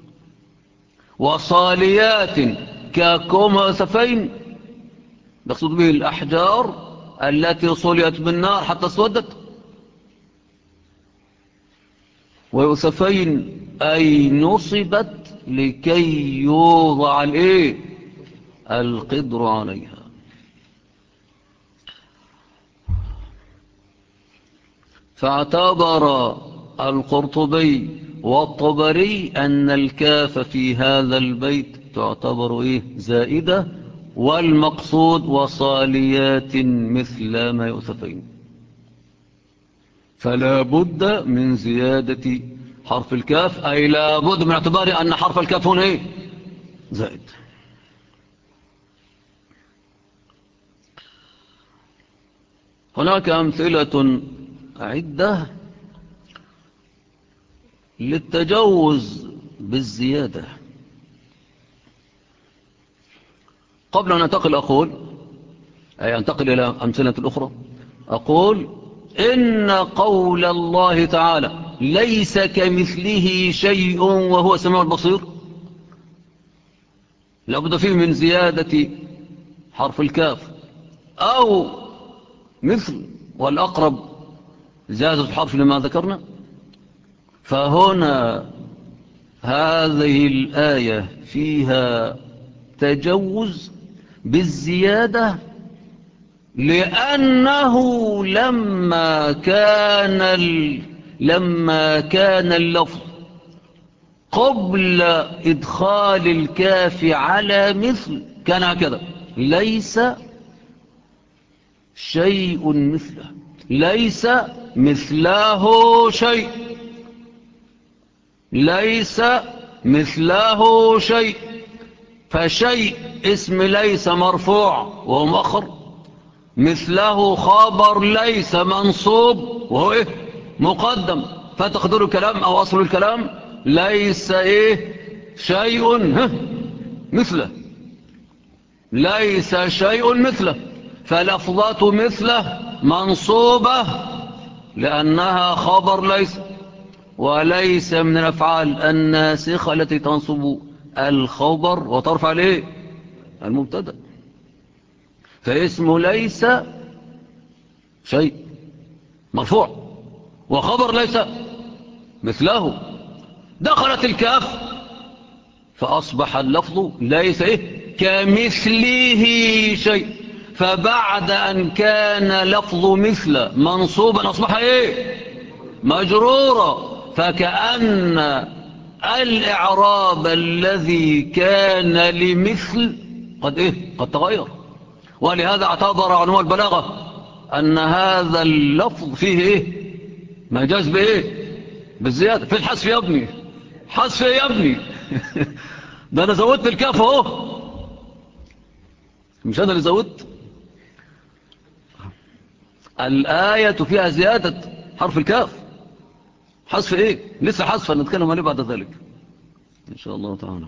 وصاليات ككما يؤسفين نقصد به الأحجار التي صليت بالنار حتى اسودت. ويؤسفين أي نصبت لكي يوضع القدر عليها. فاعتبر القرطبي والطبري أن الكاف في هذا البيت تعتبر زائدة، والمقصود وصاليات مثل ما يؤسفين، فلا بد من زيادة حرف الكاف، أي لا بد من اعتبار أن حرف الكاف هنا زائد. هناك أمثلة عدة للتجوز بالزيادة. قبل أن أنتقل إلى أمثلة الأخرى، أقول إن قول الله تعالى ليس كمثله شيء وهو السميع البصير لابد فيه من زيادة حرف الكاف أو مثل، والأقرب زيادة الحرف لما ذكرنا. فهنا هذه الآية فيها تجوز بالزيادة، لأنه لما كان اللفظ قبل إدخال الكاف على مثل كان هكذا ليس شيء مثله، ليس مثله شيء، ليس مثله شيء. فشيء اسم ليس مرفوع وهو مؤخر، مثله خبر ليس منصوب وهو مقدم. فتقدر الكلام أو أصل الكلام ليس شيء مثله، ليس شيء مثله. فلفظة مثله منصوبة لأنها خبر ليس، وليس من الأفعال الناسخة التي تنصب الخبر وترفع ليه المبتدأ. فاسم ليس شيء مرفوع، وخبر ليس مثله. دخلت الكاف فأصبح اللفظ ليس كمثله شيء، فبعد أن كان لفظ مثل منصوبا أصبح مجرورا. فكأن الإعراب الذي كان لمثل قد تغير. ولهذا اعتبر علماء البلاغة أن هذا اللفظ فيه مجاز بالزيادة في الحذف يا ابني. حذف يا ابني. ده أنا زودت الكاف اهو، مش أنا اللي زودت. الآية فيها زيادة حرف الكاف. حذف لسه حذفا نتكلم عليه بعد ذلك إن شاء الله تعالى.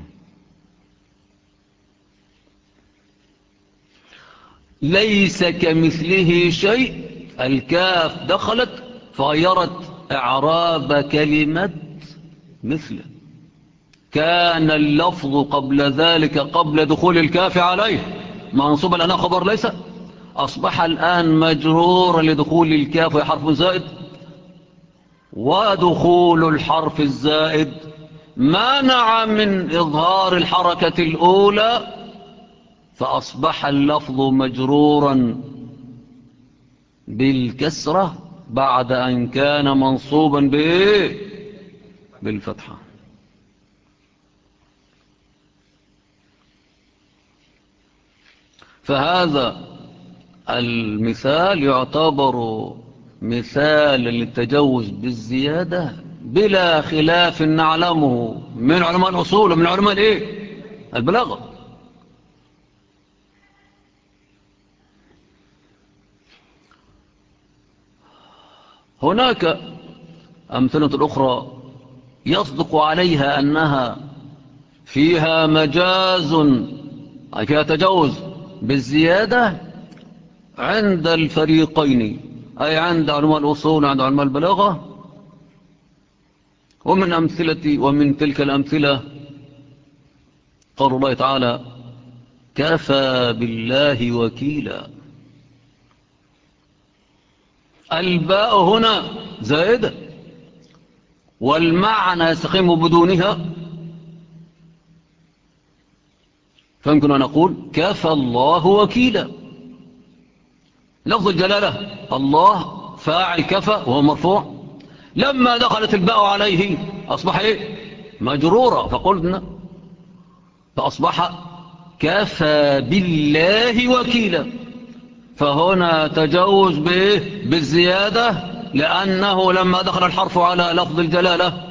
ليس كمثله شيء، الكاف دخلت فغيرت إعراب كلمة مثل. كان اللفظ قبل ذلك قبل دخول الكاف عليه منصوبا لأنه خبر ليس، أصبح الآن مجرورا لدخول الكاف وحرف زائد، ودخول الحرف الزائد منع من إظهار الحركة الأولى، فأصبح اللفظ مجرورا بالكسرة بعد أن كان منصوبا بالفتحة. فهذا المثال يعتبر مثال للتجوز بالزيادة بلا خلاف نعلمه من علماء الأصول ومن علماء البلاغة. هناك أمثلة أخرى يصدق عليها أنها فيها مجاز، أي فيها تجوز بالزيادة عند الفريقين، أي عند علماء الأصول وعند علماء البلاغة. ومن تلك الأمثلة قول الله تعالى: كفى بالله وكيلا. الباء هنا زائدة، والمعنى يستقيم بدونها، فيمكن أن نقول كفى الله وكيلا. لفظ الجلالة الله فاعل كفى وهو مرفوع، لما دخلت الباء عليه أصبح مجرورا، فقلنا فأصبح كفى بالله وكيلا. فهنا تجوز بالزيادة، لأنه لما دخل الحرف على لفظ الجلالة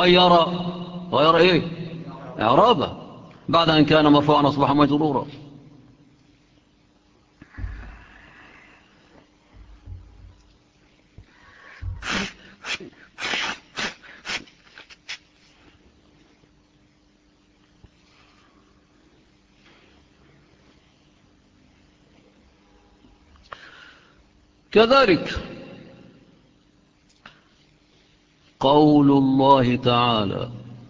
غير إعرابه، بعد أن كان مرفوعا أصبح مجرورا. كذلك قول الله تعالى: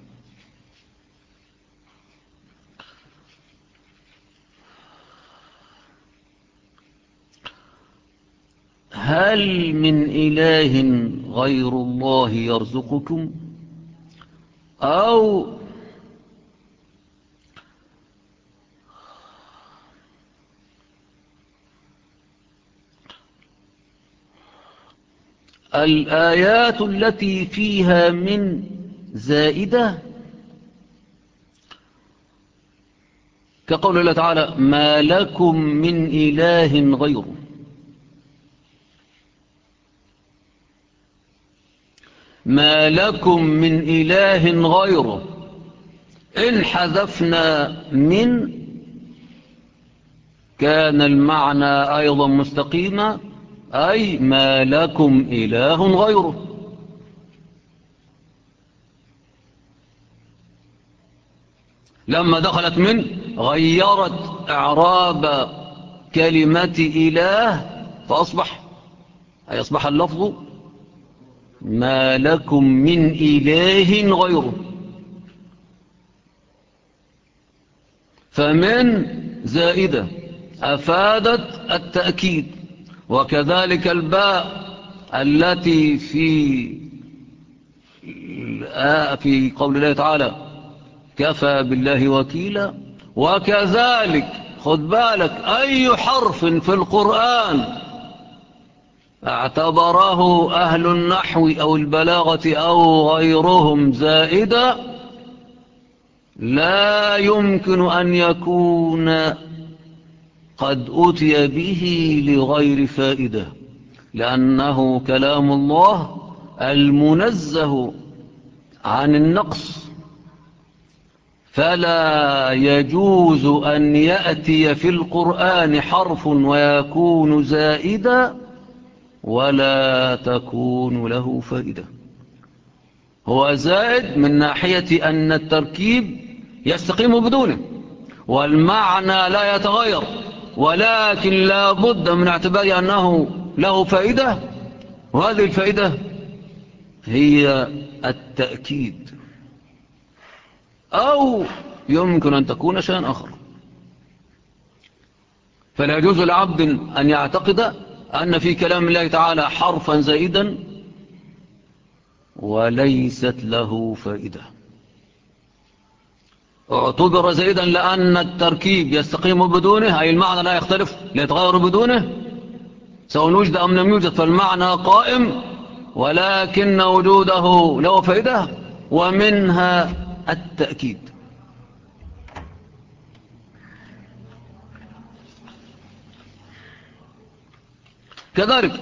هل من إله غير الله يرزقكم، أو الآيات التي فيها من زائدة كقول الله تعالى: ما لكم من إله غيره. ما لكم من إله غيره، إن حذفنا من كان المعنى أيضا مستقيما، أي ما لكم إله غيره. لما دخلت من غيرت إعراب كلمة إله، فأصبح اللفظ ما لكم من إله غيره. فمن زائدة أفادت التأكيد. وكذلك الباء التي في قول الله تعالى كفى بالله وكيلا. وكذلك خد بالك أي حرف في القرآن اعتبره أهل النحو أو البلاغة أو غيرهم زائدة لا يمكن أن يكون قد أتي به لغير فائدة، لأنه كلام الله المنزه عن النقص، فلا يجوز أن يأتي في القرآن حرف ويكون زائدا ولا تكون له فائدة. هو زائد من ناحية أن التركيب يستقيم بدونه والمعنى لا يتغير، ولكن لا بد من اعتبار أنه له فائدة، وهذه الفائدة هي التأكيد، أو يمكن أن تكون شيئا آخر. فلا يجوز لعبد أن يعتقد أن في كلام الله تعالى حرفا زائدا وليست له فائدة. اعتبر زائدا لأن التركيب يستقيم بدونه، أي المعنى لا يختلف لا يتغير بدونه، سواء وجد أم لم يوجد فالمعنى قائم، ولكن وجوده له فائدة ومنها التأكيد. كذلك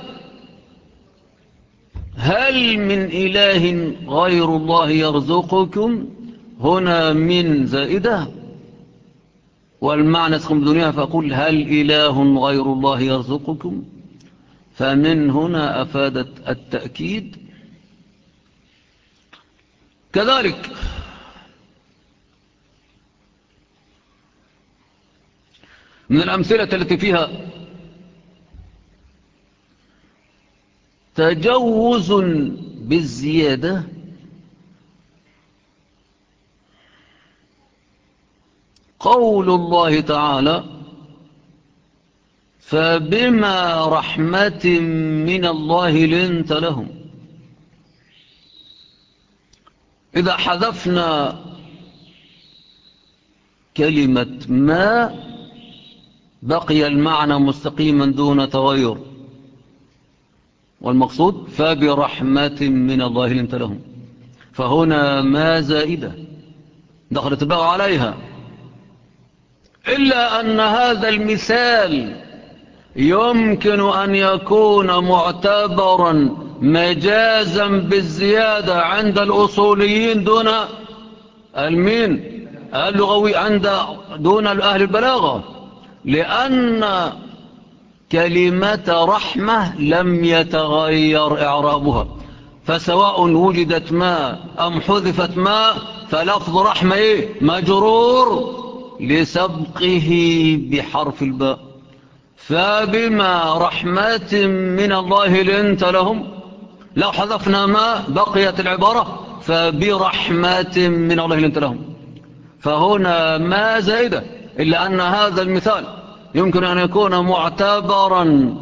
هل من إله غير الله يرزقكم، هنا من زائدة والمعنى يستقيم بدونها، فأقول هل إله غير الله يرزقكم، فمن هنا أفادت التأكيد. كذلك من الأمثلة التي فيها تجوز بالزيادة قول الله تعالى فبما رحمة من الله لنت لهم. إذا حذفنا كلمة ما بقي المعنى مستقيما دون تغير، والمقصود فبرحمة من الله لنت لهم، فهنا ما زائدة دخلت الباء عليها، إلا أن هذا المثال يمكن أن يكون معتبرا مجازا بالزيادة عند الأصوليين دون المين اللغوي دون أهل البلاغة، لأن كلمة رحمة لم يتغير إعرابها، فسواء وجدت ما أم حذفت ما فلفظ رحمة مجرور لسبقه بحرف الباء. فبما رحمة من الله لنت لهم، لو حذفنا ما بقيت العبارة فبرحمة من الله لنت لهم، فهنا ما زائدة، إلا أن هذا المثال يمكن أن يكون معتبرا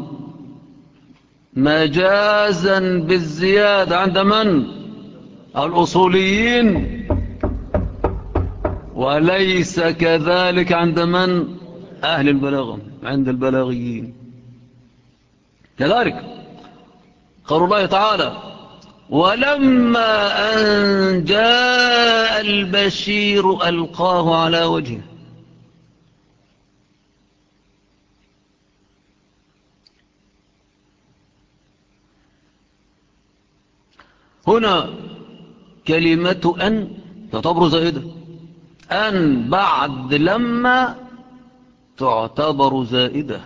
مجازا بالزيادة عند من؟ الأصوليين، وليس كذلك عند من؟ أهل البلاغة، عند البلاغيين. كذلك قول الله تعالى ولما أن جاء البشير ألقاه على وجهه، هنا كلمة أن تعتبر زائدة، أن بعد لما تعتبر زائدة،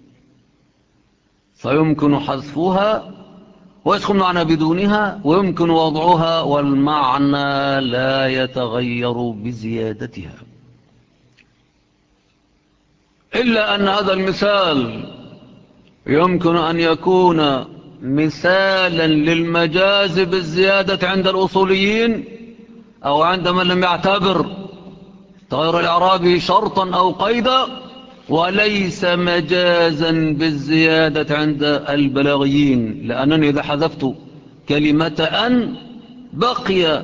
فيمكن حذفها ويدخل معنى بدونها، ويمكن وضعها والمعنى لا يتغير بزيادتها، إلا أن هذا المثال يمكن أن يكون مثالا للمجاز بالزيادة عند الأصوليين أو عند من لم يعتبر تغير الإعراب شرطا أو قيدا، وليس مجازا بالزيادة عند البلاغيين، لأنني إذا حذفت كلمة أن بقي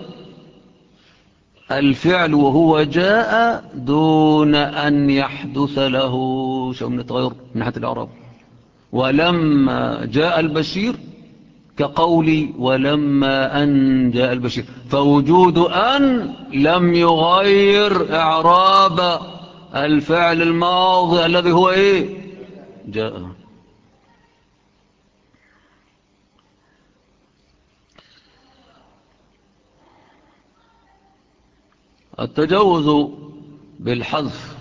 الفعل وهو جاء دون أن يحدث له شيء من التغير من ناحية الإعراب. ولما جاء البشير كقولي ولما أن جاء البشير، فوجود أن لم يغير إعراب الفعل الماضي الذي هو إيه؟ جاء. التجوز بالحذف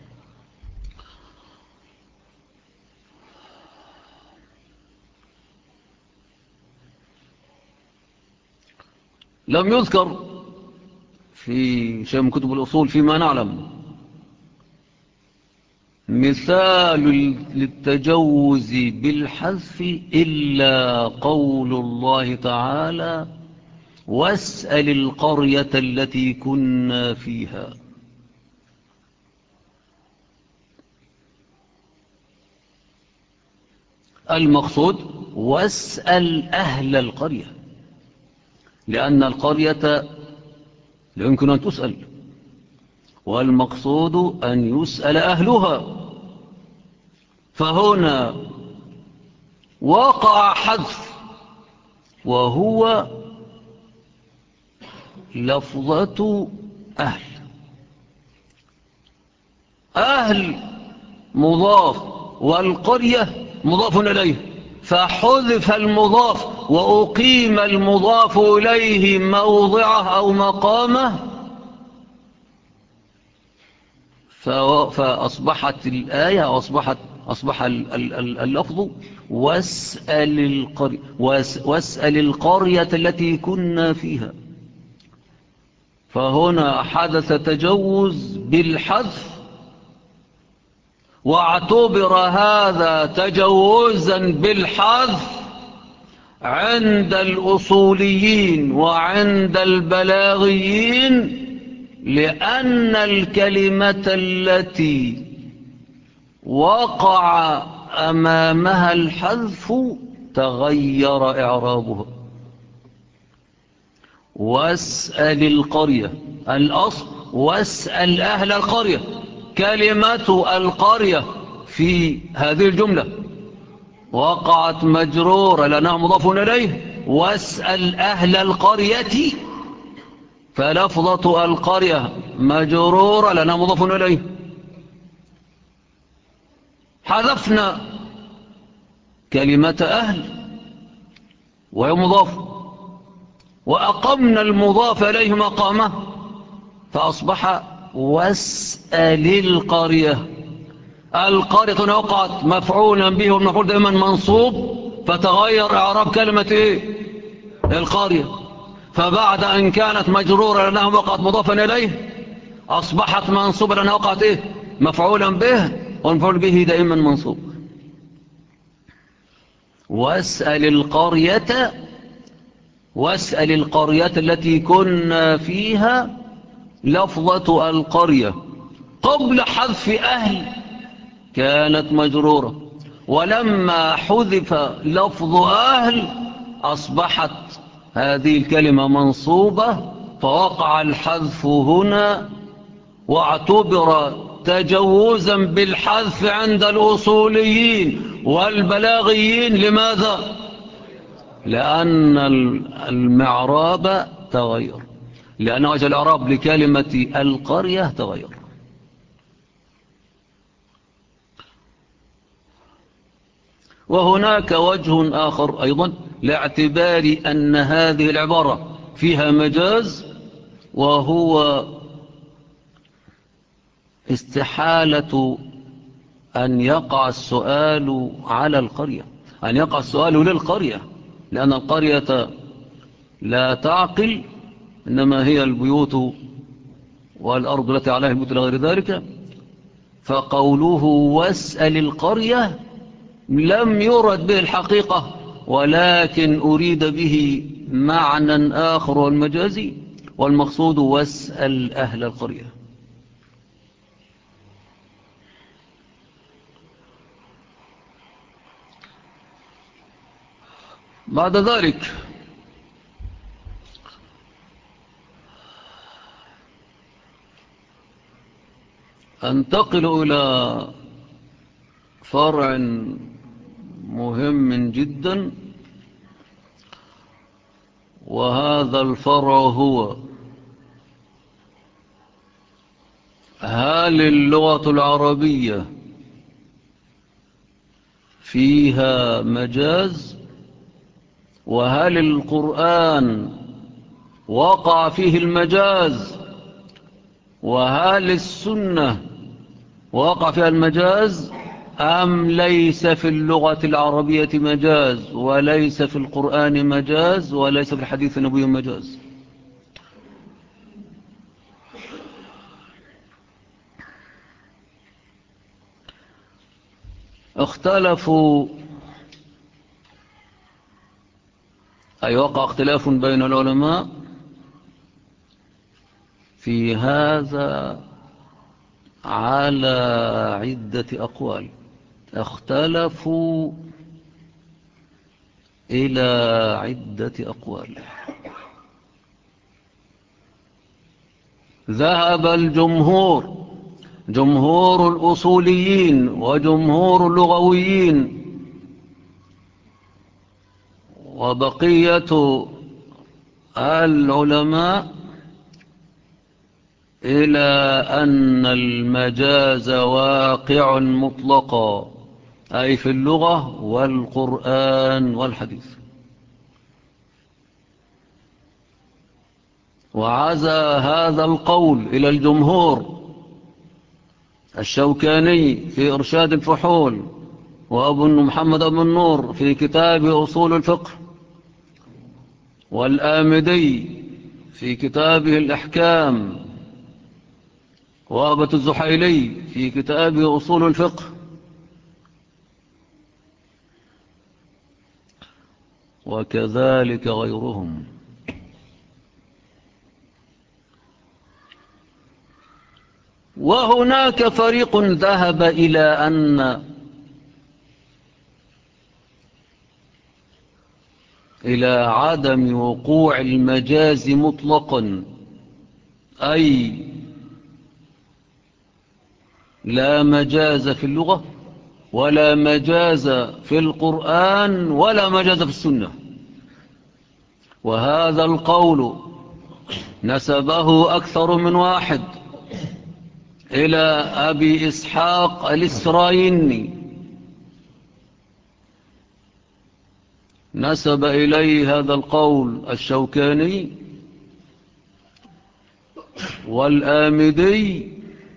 لم يذكر في شيء من كتب الأصول فيما نعلم مثال للتجوز بالحذف إلا قول الله تعالى واسأل القرية التي كنا فيها. المقصود واسأل أهل القرية، لأن القرية لا يمكن أن تسأل، والمقصود أن يسأل أهلها. فهنا وقع حذف وهو لفظة أهل. أهل مضاف والقرية مضاف إليه، فحذف المضاف وأقيم المضاف إليه موضعه أو مقامه، فأصبحت الآية أصبح اللفظ واسأل القرية التي كنا فيها. فهنا حدث تجوز بالحذف، واعتبر هذا تجوزا بالحذف عند الأصوليين وعند البلاغيين، لأن الكلمة التي وقع أمامها الحذف تغير إعرابها. واسأل القرية، الأصل واسأل أهل القرية. كلمة القرية في هذه الجملة وقعت مجرورة لأنها مضاف إليه، واسأل أهل القرية، فلفظة القرية مجرورة لأنها مضاف إليه. حذفنا كلمة أهل وهي مضاف، وأقمنا المضاف إليه مقامه، فأصبح واسأل القرية. القرية وقعت مفعولا به والمفعول دائما منصوب، فتغير إعراب كلمة إيه؟ القرية. فبعد أن كانت مجرورة لأنها وقعت مضافا إليه أصبحت منصوبة لأنها وقعت إيه؟ مفعولا به، والمفعول به دائما منصوب. واسأل القرية التي كنا فيها، لفظة القرية قبل حذف أهل كانت مجرورة، ولما حذف لفظ أهل أصبحت هذه الكلمة منصوبة، فوقع الحذف هنا واعتبر تجوزا بالحذف عند الأصوليين والبلاغيين. لماذا؟ لأن المعراب تغير، لأن وجه الإعراب لكلمة القرية تغير. وهناك وجه آخر أيضا لاعتبار أن هذه العبارة فيها مجاز، وهو استحالة أن يقع السؤال على القرية، أن يقع السؤال للقرية، لأن القرية لا تعقل، إنما هي البيوت والأرض التي عليها البيوت إلى غير ذلك. فقوله واسأل القرية لم يرد به الحقيقة ولكن أريد به معنى آخر والمجازي، والمقصود واسأل أهل القرية. بعد ذلك أنتقل إلى فرع مهم جدا، وهذا الفرع هو: هل اللغة العربية فيها مجاز؟ وهل القرآن وقع فيه المجاز؟ وهل السنة وقع فيها المجاز أم ليس في اللغة العربية مجاز، وليس في القرآن مجاز، وليس في الحديث النبوي مجاز؟ اختلفوا، أي وقع اختلاف بين العلماء في هذا على عدة أقوال. اختلفوا إلى عدة أقوال. ذهب الجمهور، جمهور الأصوليين وجمهور اللغويين وبقية العلماء، إلى أن المجاز واقع مطلقا، أي في اللغة والقرآن والحديث. وعزى هذا القول إلى الجمهور الشوكاني في إرشاد الفحول، وأبو محمد بن النور في كتاب أصول الفقه، والآمدي في كتابه الأحكام، وأبة الزحيلي في كتابه أصول الفقه. وكذلك غيرهم. وهناك فريق ذهب إلى عدم وقوع المجاز مطلقا، أي لا مجاز في اللغة ولا مجاز في القرآن ولا مجاز في السنة. وهذا القول نسبه أكثر من واحد إلى أبي إسحاق الإسرائيلي، نسب إليه هذا القول الشوكاني والآمدي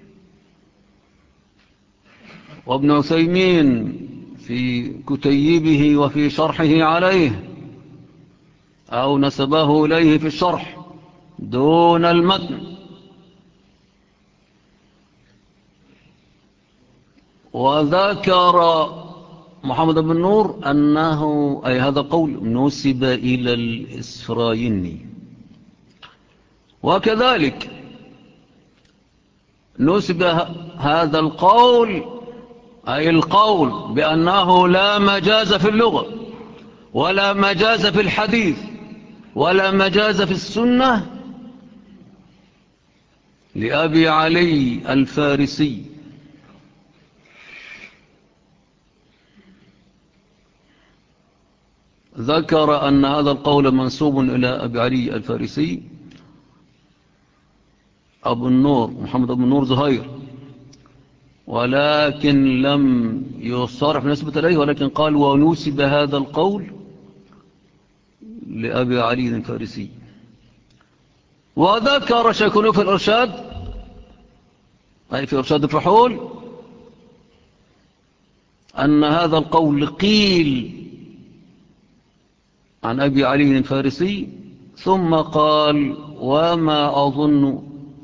وابن عثيمين في كتيبه وفي شرحه عليه، أو نسبه إليه في الشرح دون المتن. وذكر محمد بن نور أنه، أي هذا قول نسب إلى الإسرائيلي. وكذلك نسب هذا القول، أي القول بأنه لا مجاز في اللغة ولا مجاز في الحديث ولا مجاز في السنة، لأبي علي الفارسي. ذكر أن هذا القول منسوب إلى أبي علي الفارسي أبو النور محمد بن نور زهير، ولكن لم يصرح نسبة إليه، ولكن قال ونسب هذا القول لأبي علي الفارسي. وذكر شيخنا في الإرشاد، أي في إرشاد الفحول، أن هذا القول قيل عن أبي علي الفارسي، ثم قال وما أظن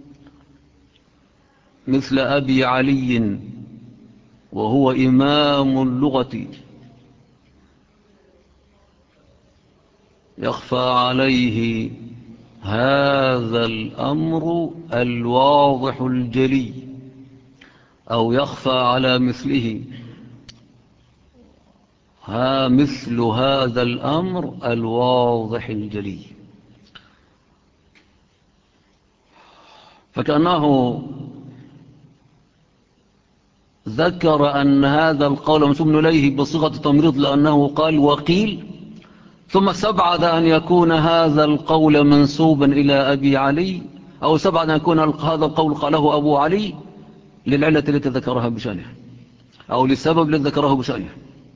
مثل أبي علي وهو إمام اللغة يخفى عليه هذا الأمر الواضح الجلي، أو يخفى على مثله مثل هذا الأمر الواضح الجلي. فكأنه ذكر أن هذا القول منسوب إليه بصيغة التمريض لأنه قال وقيل، ثم استبعد أن يكون هذا القول منسوبا إلى أبي علي، أو استبعد أن يكون هذا القول قاله أبو علي للعلة التي ذكرها بشأنه، أو للسبب الذي ذكره بشأنه.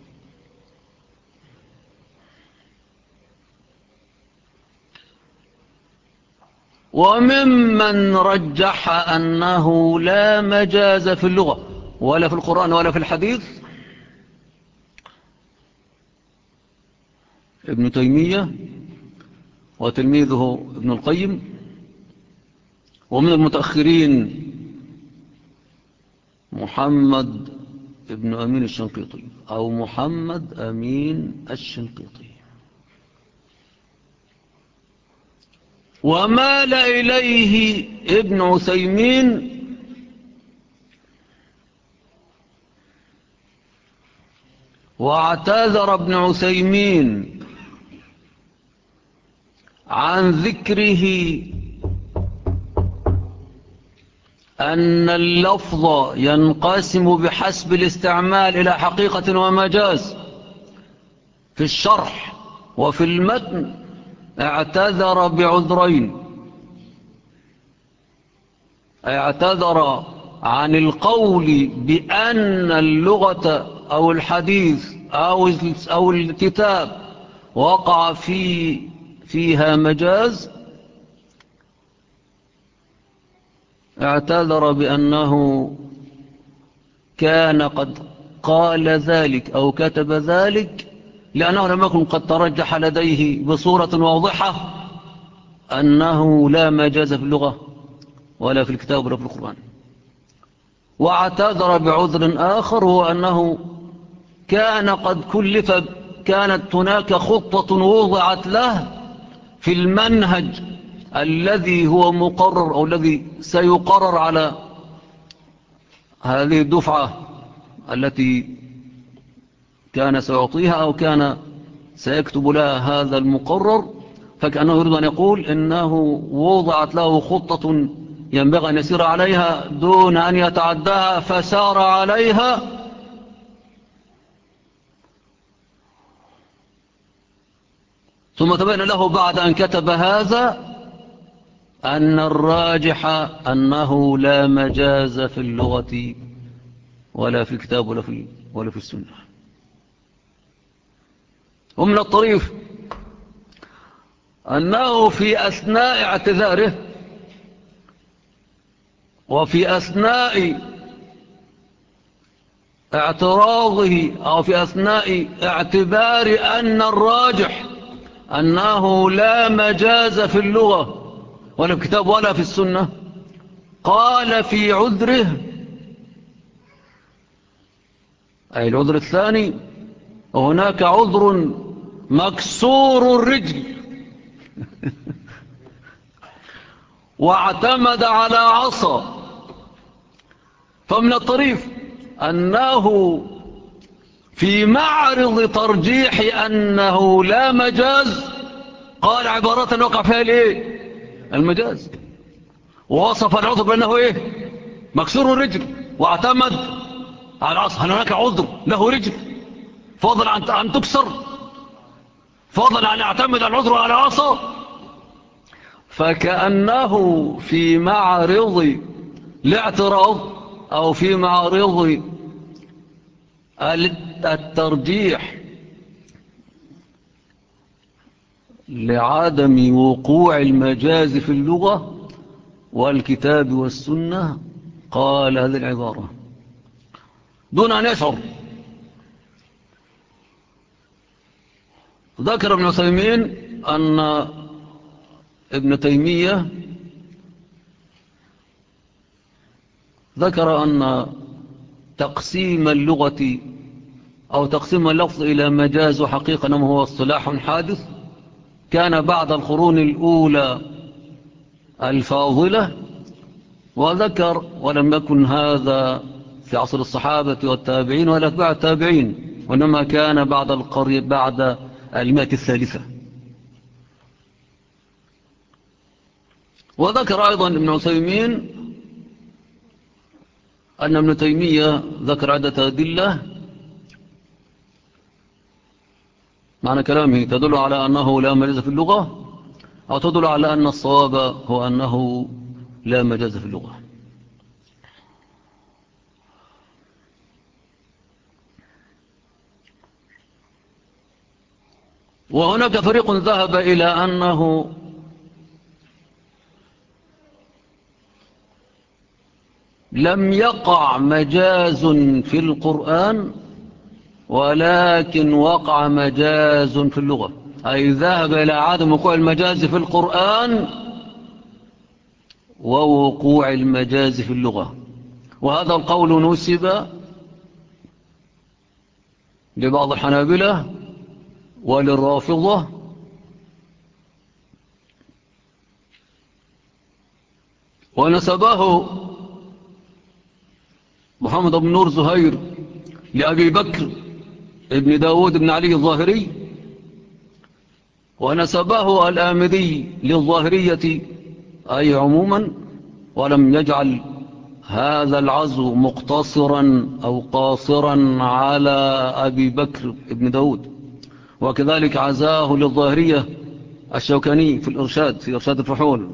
وممن رجح أنه لا مجاز في اللغة ولا في القرآن ولا في الحديث ابن تيمية وتلميذه ابن القيم، ومن المتأخرين محمد ابن أمين الشنقيطي أو محمد أمين الشنقيطي. ومال إليه ابن عثيمين واعتذر ابن عثيمين عن ذكره أن اللفظ ينقسم بحسب الاستعمال إلى حقيقة ومجاز في الشرح وفي المتن. اعتذر بعذرين: اعتذر عن القول بأن اللغة أو الحديث أو الكتاب وقع فيها مجاز، اعتذر بأنه كان قد قال ذلك أو كتب ذلك لأنه لم يكن قد ترجح لديه بصورة واضحة أنه لا مجاز في اللغة ولا في الكتاب ولا في القرآن. واعتذر بعذر آخر، هو أنه كان قد كانت هناك خطة وضعت له في المنهج الذي هو مقرر أو الذي سيقرر على هذه الدفعة التي كان سيعطيها أو كان سيكتب لها هذا المقرر. فكأنه يريد أن يقول إنه وضعت له خطة ينبغي أن يسير عليها دون أن يتعداها، فسار عليها، ثم تبين له بعد أن كتب هذا أن الراجح أنه لا مجاز في اللغة ولا في الكتاب ولا في السنة. ومن الطريف أنه في أثناء اعتذاره وفي أثناء اعتراضه أو في أثناء اعتبار أن الراجح أنه لا مجاز في اللغة ولا في الكتاب ولا في السنة، قال في عذره، أي العذر الثاني: هناك عذر مكسور الرجل واعتمد على عصا. فمن الطريف أنه في معرض ترجيح أنه لا مجاز قال عبارة وقع فيها الايه؟ المجاز، ووصف العذر بأنه ايه؟ مكسور الرجل واعتمد على العصا. هل هناك عذر له رجل فضل عن تكسر، فضل عن يعتمد العذر على عصا؟ فكأنه في معرض الاعتراض أو في معرض الترجيح لعدم وقوع المجاز في اللغة والكتاب والسنة قال هذه العبارة دون أن يشعر. ذكر ابن عثيمين أن ابن تيمية ذكر أن تقسيم اللغة أو تقسيم اللفظ إلى مجاز وحقيقة إنما هو اصطلاح حادث، كان بعد القرون الأولى الفاضلة، وذكر ولم يكن هذا في عصر الصحابة والتابعين ولا أتباع التابعين، وإنما كان بعد المئة الثالثة. وذكر أيضا ابن عثيمين أن ابن تيمية ذكر عدة أدلة معنى كلامه تدل على أنه لا مجاز في اللغة، أو تدل على أن الصواب هو أنه لا مجاز في اللغة. وهناك فريق ذهب إلى أنه لم يقع مجاز في القرآن، ولكن وقع مجاز في اللغة، أي ذهب إلى عدم وقوع المجاز في القرآن ووقوع المجاز في اللغة. وهذا القول نسب لبعض الحنابلة وللرافضة، ونسبه محمد بن نور زهير لأبي بكر ابن داود بن علي الظاهري، ونسبه الآمدي للظاهرية أي عموما، ولم يجعل هذا العزو مقتصرا أو قاصرا على أبي بكر ابن داود. وكذلك عزاه للظاهرية الشوكاني في الإرشاد، في إرشاد الفحول.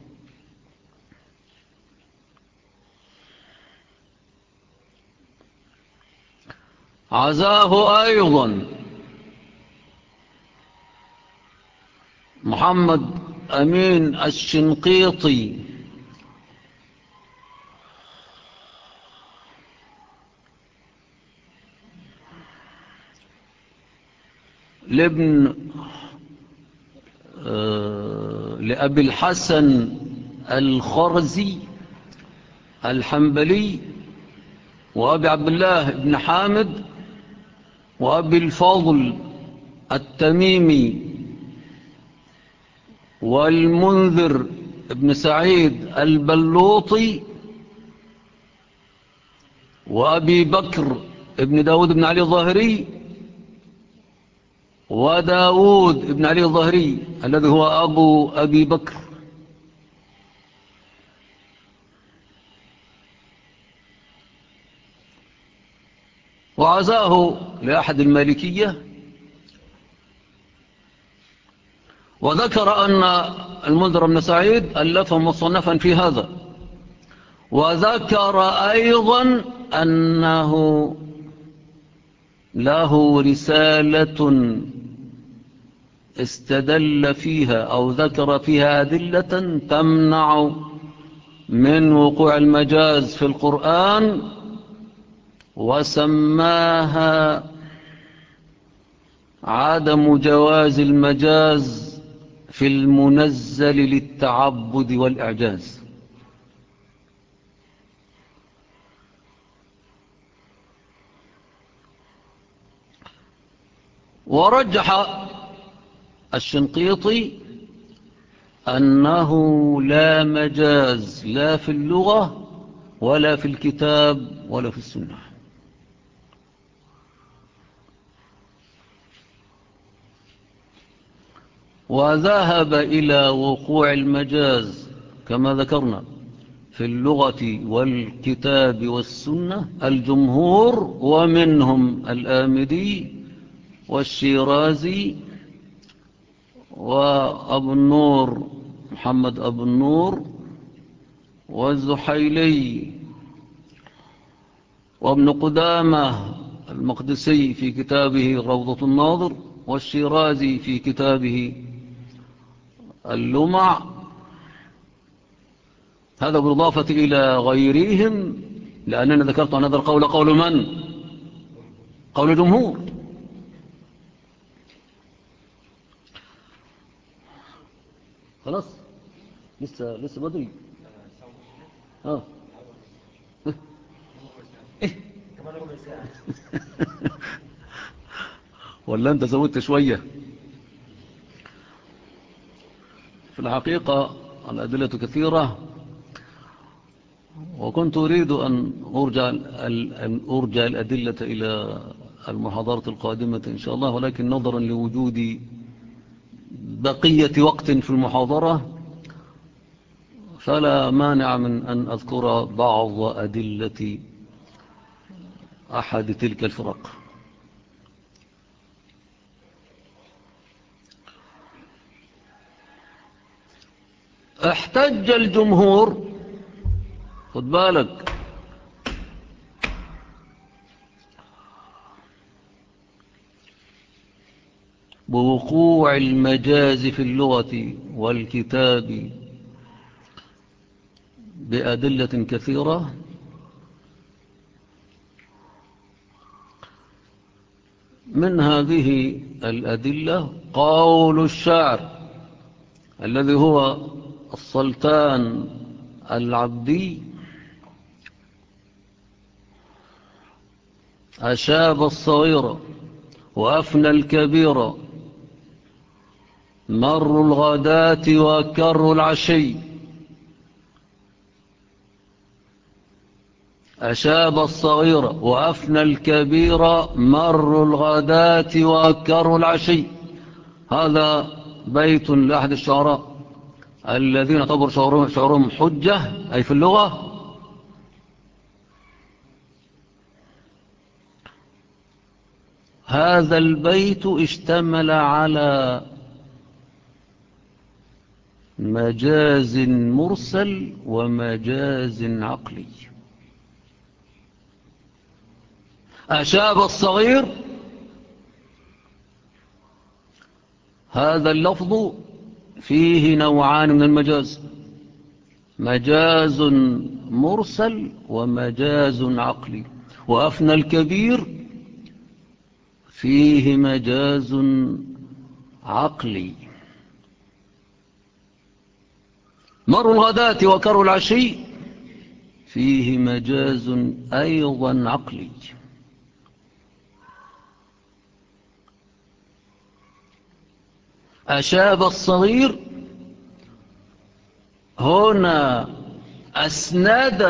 عزاه أيضا محمد أمين الشنقيطي لأبي الحسن الخرزي الحنبلي، وأبي عبد الله بن حامد، وأبي الفضل التميمي، والمنذر بن سعيد البلوطي، وأبي بكر ابن داود بن علي الظاهري، وداود ابن علي الظاهري الذي هو أبو أبي بكر. وعزاه لأحد المالكية، وذكر أن المنذر بن سعيد ألف مصنفا في هذا، وذكر أيضا أنه له رسالة استدل فيها أو ذكر فيها أدلة تمنع من وقوع المجاز في القرآن، وسماها عدم جواز المجاز في المنزل للتعبد والإعجاز. ورجح الشنقيطي أنه لا مجاز لا في اللغة ولا في الكتاب ولا في السنة. وذهب إلى وقوع المجاز كما ذكرنا في اللغة والكتاب والسنة الجمهور، ومنهم الآمدي والشيرازي وأبو النور محمد أبو النور والزحيلي وابن قدامة المقدسي في كتابه روضة الناظر، والشيرازي في كتابه اللمع. هذا بالإضافة إلى غيرهم، لأننا ذكرت أن هذا القول قول من؟ قول جمهور. خلاص لسه بدري. ولا أنت زودت شوية؟ في الحقيقة الأدلة كثيرة، وكنت أريد أن أرجع الأدلة إلى المحاضرة القادمة إن شاء الله، ولكن نظرا لوجود بقية وقت في المحاضرة فلا مانع من أن أذكر بعض أدلة أحد تلك الفرق. احتج الجمهور، خد بالك، بوقوع المجاز في اللغة والكتاب بأدلة كثيرة، من هذه الأدلة قول الشاعر الذي هو السلطان العبدي: أشاب الصغير وأفنى الكبير، مر الغداة وكر العشي. أشاب الصغير وأفنى الكبير، مر الغداة وكر العشي. هذا بيت لأحد الشعراء الذين اعتبر شعرهم حجة أي في اللغة. هذا البيت اشتمل على مجاز مرسل ومجاز عقلي. أشاب الصغير، هذا اللفظ فيه نوعان من المجاز: مجاز مرسل ومجاز عقلي. وأفنى الكبير فيه مجاز عقلي. مر الغداة وكر العشي فيه مجاز أيضا عقلي. أشاب الصغير، هنا أسند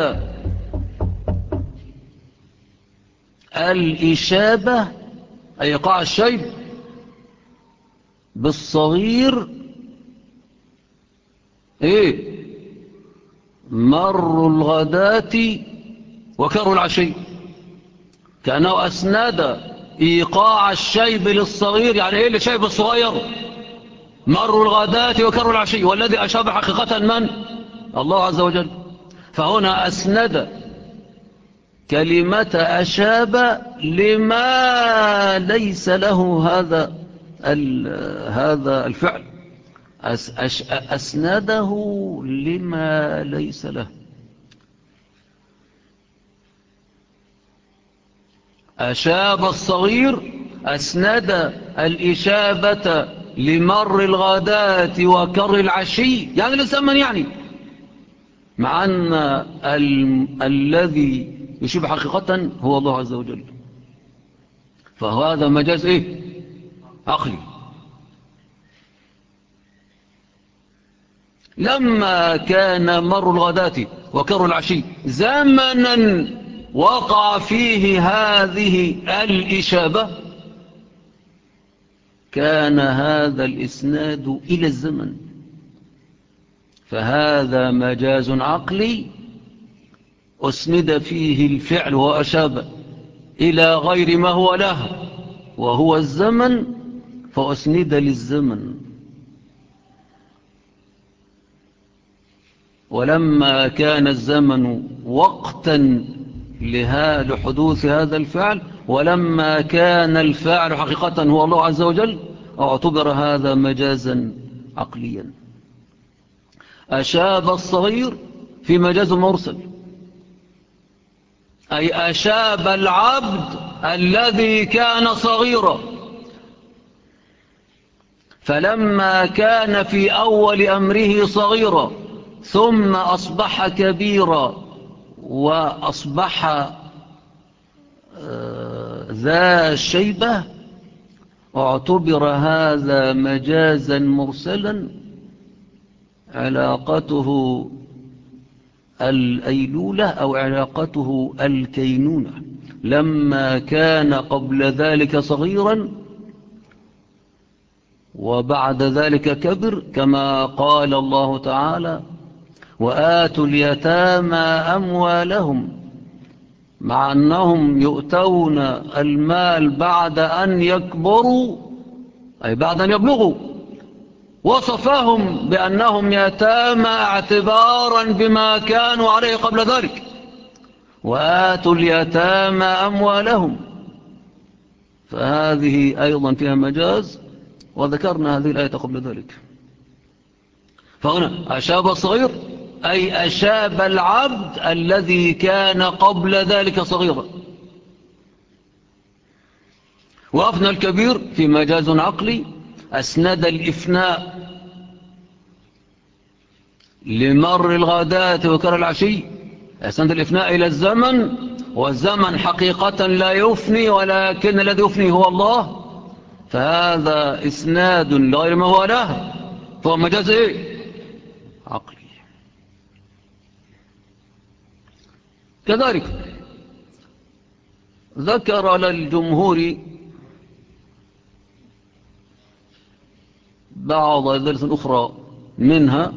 الإشابة أي إيقاع الشيب بالصغير مر الغداة وكر العشي، كأنه أسند إيقاع الشيب للصغير. يعني إيه للشيب الصغير؟ مر الغداة وكر العشي، والذي أشاب حقيقة من؟ الله عز وجل. فهنا أسند كلمة أشاب لما ليس له هذا الفعل، أسنده لما ليس له. أشاب الصغير أسند الإشابة لمر الغداة وكر العشي، يعني للزمن، يعني مع أن الذي يشيب حقيقة هو الله عز وجل. فهذا مجاز عقلي. لما كان مر الغداة وكر العشي زمنا وقع فيه هذه الإشابة، كان هذا الإسناد إلى الزمن، فهذا مجاز عقلي أسند فيه الفعل وأشاب إلى غير ما هو له وهو الزمن، فأسند للزمن. ولما كان الزمن وقتا لحدوث هذا الفعل، ولما كان الفاعل حقيقة هو الله عز وجل، اعتبر هذا مجازا عقليا. أشاب الصغير في مجاز مرسل، أي أشاب العبد الذي كان صغيرا، فلما كان في أول أمره صغيرا ثم أصبح كبيرا وأصبح ذا شيبة، اعتبر هذا مجازا مرسلا علاقته الأيلولة أو علاقته الكينونة لما كان قبل ذلك صغيرا وبعد ذلك كبر، كما قال الله تعالى: وآتوا اليتامى أموالهم، مع أنهم يؤتون المال بعد أن يكبروا أي بعد أن يبلغوا، وصفهم بأنهم يتامى اعتبارا بما كانوا عليه قبل ذلك. وآتوا اليتامى أموالهم، فهذه أيضا فيها مجاز، وذكرنا هذه الآية قبل ذلك. فهنا أشاب الصغير أي أشاب العبد الذي كان قبل ذلك صغيرا. وأفنى الكبير في مجاز عقلي، أسند الإفناء لمر الغداة وكر العشي، أسند الإفناء إلى الزمن، والزمن حقيقة لا يفني، ولكن الذي يفني هو الله، فهذا إسناد لغير ما هو له، فهو مجاز إيه؟ عقلي. كذلك ذكر للجمهور بعض أدلة أخرى، منها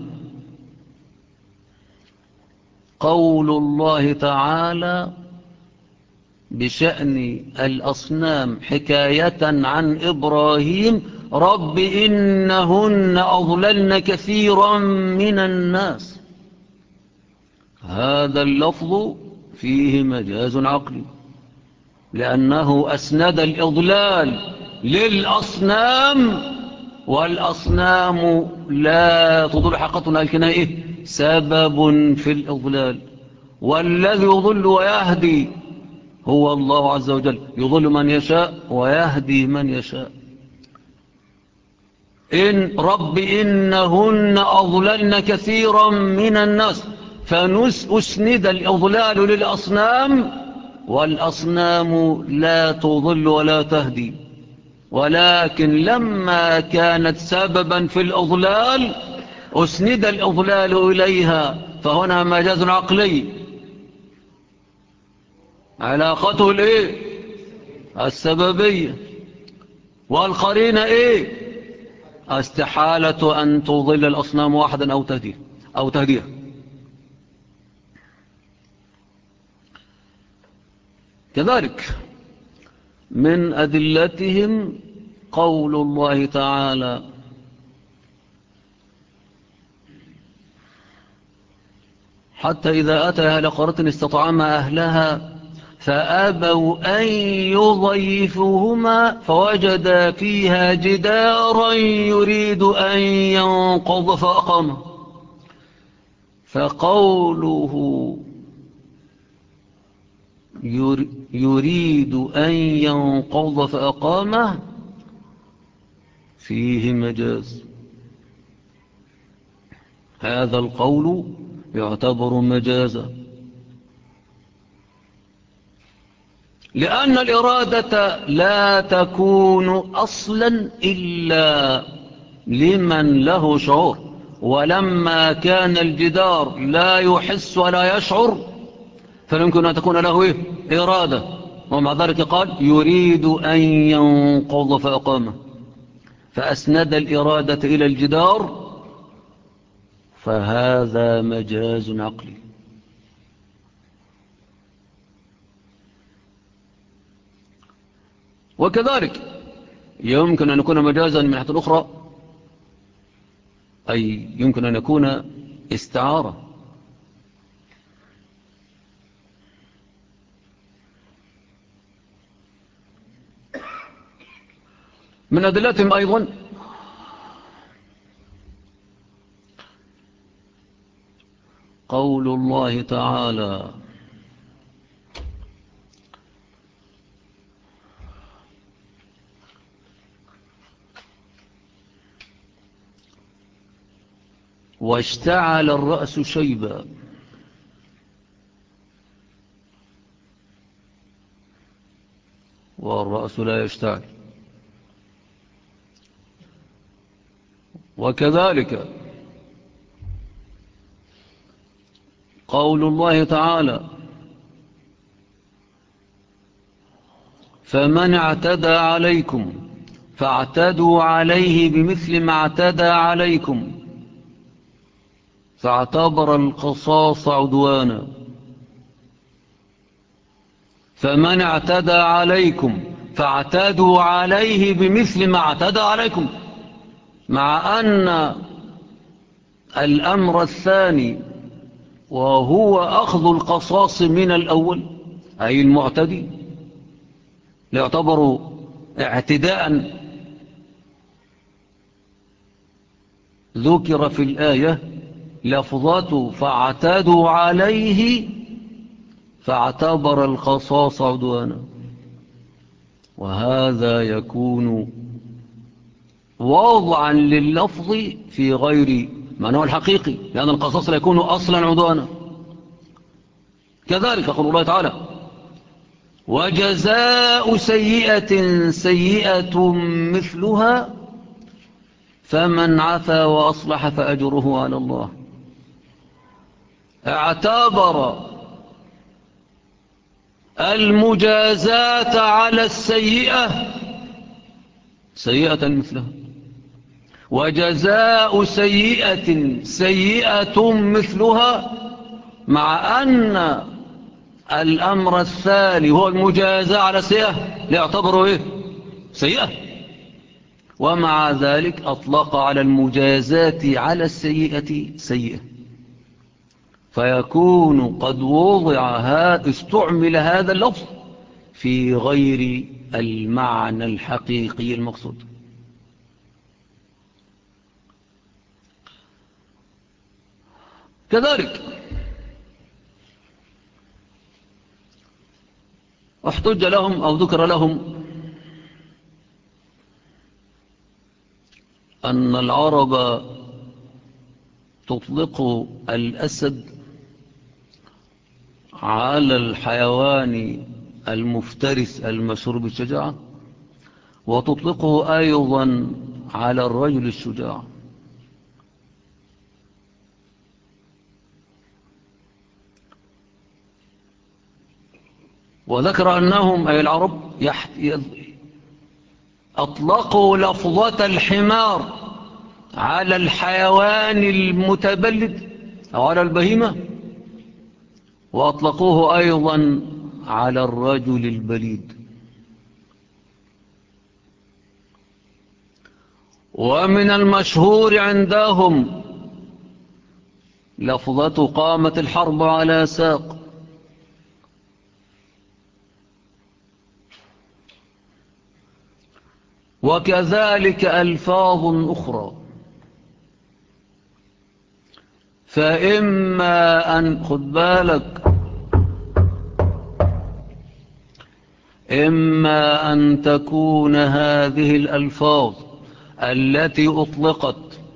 قول الله تعالى بشأن الأصنام حكاية عن إبراهيم: رب إنهن أضللن كثيرا من الناس. هذا اللفظ فيه مجاز عقلي، لأنه أسند الإضلال للأصنام، والأصنام لا تضل حقتنا، لكنها إيه؟ سبب في الإضلال. والذي يضل ويهدي هو الله عز وجل، يضل من يشاء ويهدي من يشاء. إن رب إنهن أضللن كثيرا من الناس، فأسند الإضلال للأصنام، والأصنام لا تضل ولا تهدي، ولكن لما كانت سببا في الإضلال أسند الإضلال إليها، فهنا مجاز عقلي. علاقته الإيه؟ السببية. والقرينة إيه؟ استحالة أن تضل الأصنام واحدا أو تهديه. كذلك من أدلتهم قول الله تعالى: حتى إذا أتى أهل قرية استطعما أهلها فأبوا أن يضيفوهما فوجدا فيها جدارا يريد أن ينقض فأقامه. فقوله يريد أن ينقض فأقامه فيه مجاز. هذا القول يعتبر مجازا، لأن الإرادة لا تكون أصلا إلا لمن له شعور، ولما كان الجدار لا يحس ولا يشعر فيمكن أن تكون له إيه؟ إرادة، ومع ذلك قال يريد أن ينقض فأقامه، فأسند الإرادة إلى الجدار، فهذا مجاز عقلي. وكذلك يمكن أن يكون مجازا من ناحية أخرى، أي يمكن أن يكون استعارة. من أدلتهم أيضا قول الله تعالى: واشتعل الرأس شيبا. والرأس لا يشتعل. وكذلك قول الله تعالى: فمن اعتدى عليكم فاعتدوا عليه بمثل ما اعتدى عليكم، فاعتبر القصاص عدوانا. فمن اعتدى عليكم فاعتدوا عليه بمثل ما اعتدى عليكم، مع أن الأمر الثاني وهو أخذ القصاص من الأول أي المعتدي يعتبر اعتداء، ذكر في الآية لفظة فاعتدوا عليه فاعتبر القصاص عدوانا، وهذا يكون وضعا لللفظ في غير معناه الحقيقي، لأن القصاص لا يكون أصلا عدوانا. كذلك قول الله تعالى: وجزاء سيئة سيئة مثلها فمن عفا وأصلح فأجره على الله. اعتبر المجازاة على السيئة سيئة مثلها، وجزاء سيئة سيئة مثلها، مع أن الأمر الثاني هو المجازاة على السيئة ليعتبر إيه؟ سيئة، ومع ذلك أطلق على المجازاة على السيئة سيئة، فيكون قد استعمل هذا اللفظ في غير المعنى الحقيقي المقصود. كذلك احتج لهم أو ذكر لهم أن العرب تطلق الأسد على الحيوان المفترس المشهور بالشجاعة، وتطلقه أيضا على الرجل الشجاع. وذكر أنهم أي العرب أطلقوا لفظة الحمار على الحيوان المتبلد أو على البهيمة، وأطلقوه أيضا على الرجل البليد. ومن المشهور عندهم لفظة قامت الحرب على ساق، وكذلك ألفاظ أخرى. فإما أن خد بالك، إما أن تكون هذه الألفاظ التي أطلقت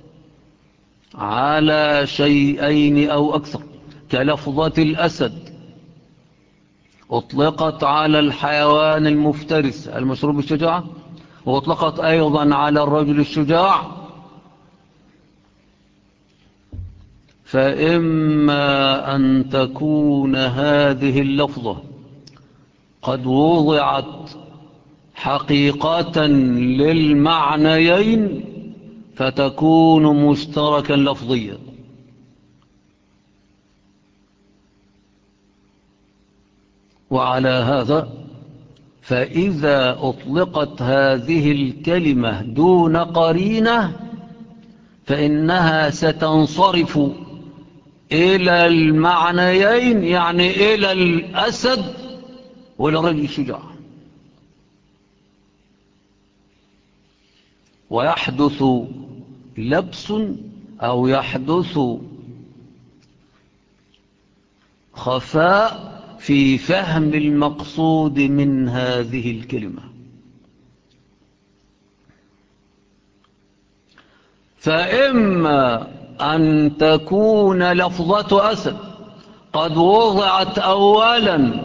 على شيئين أو أكثر، كلفظة الأسد أطلقت على الحيوان المفترس المشهور بالشجاعة، وأطلقت أيضا على الرجل الشجاع، فإما أن تكون هذه اللفظة قد وضعت حقيقة للمعنيين فتكون مشتركا لفظيا، وعلى هذا فإذا أطلقت هذه الكلمة دون قرينة فإنها ستنصرف إلى المعنيين، يعني إلى الأسد وإلى الرجل الشجاع، ويحدث لبس أو يحدث خفاء في فهم المقصود من هذه الكلمة. فإما أن تكون لفظة أسد قد وضعت أولا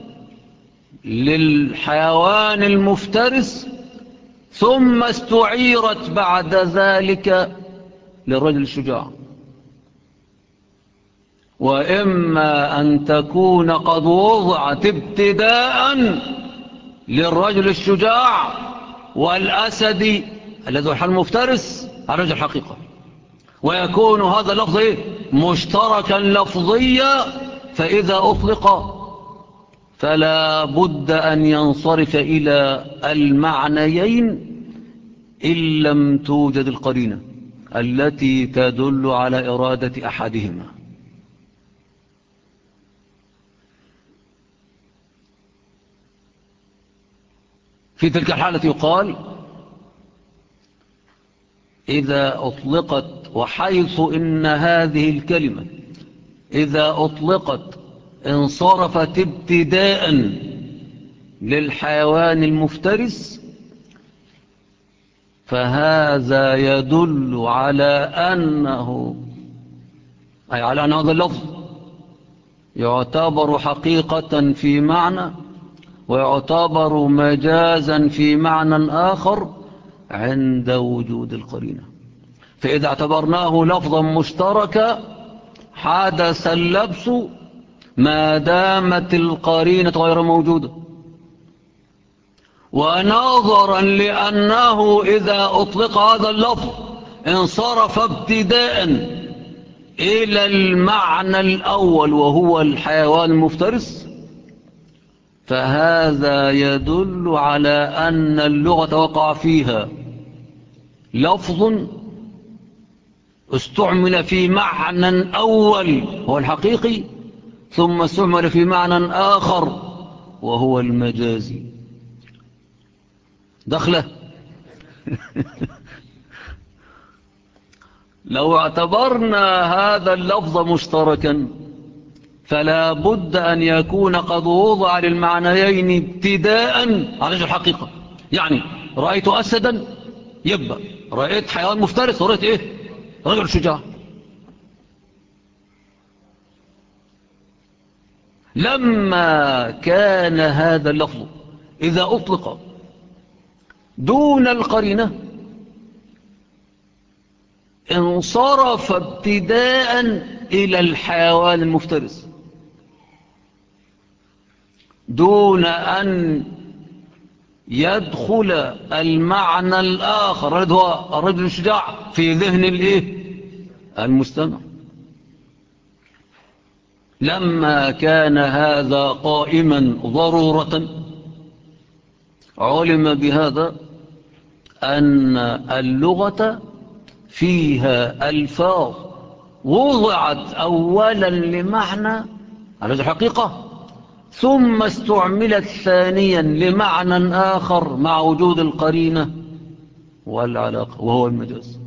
للحيوان المفترس ثم استعيرت بعد ذلك للرجل الشجاع، وإما أن تكون قد وضعت ابتداء للرجل الشجاع والأسد الذي هو الحال المفترس على وجه الحقيقة، ويكون هذا اللفظ مشتركا لفظيا، فإذا أطلق فلا بد أن ينصرف إلى المعنيين إن لم توجد القرينة التي تدل على إرادة أحدهما. في تلك الحالة يقال إذا أطلقت، وحيث إن هذه الكلمة إذا أطلقت انصرفت ابتداء للحيوان المفترس، فهذا يدل على أنه أي على أن هذا اللفظ يعتبر حقيقة في معنى ويعتبر مجازا في معنى آخر عند وجود القرينة. فإذا اعتبرناه لفظا مشتركا حدث اللبس ما دامت القرينة غير موجودة، ونظرا لأنه إذا أطلق هذا اللفظ انصرف ابتداء إلى المعنى الأول وهو الحيوان المفترس، فهذا يدل على أن اللغة وقع فيها لفظ استعمل في معنى أول هو الحقيقي، ثم استعمل في معنى آخر وهو المجازي. دخله لو اعتبرنا هذا اللفظ مشتركا فلا بد أن يكون قد وضع للمعنيين ابتداء على وجه الحقيقة. يعني رأيت أسدا يبقى رأيت حيوان مفترس ورأيت إيه؟ رجل شجاع. لما كان هذا اللفظ إذا أطلق دون القرينة انصرف ابتداء إلى الحيوان المفترس دون أن يدخل المعنى الآخر الذي هو الرجل الشجاع في ذهن المستمع. لما كان هذا قائما ضرورة علم بهذا أن اللغة فيها ألفاظ وضعت أولا لمعنى على وجه الحقيقة ثم استعملت ثانيا لمعنى آخر مع وجود القرينة والعلاقة وهو المجاز.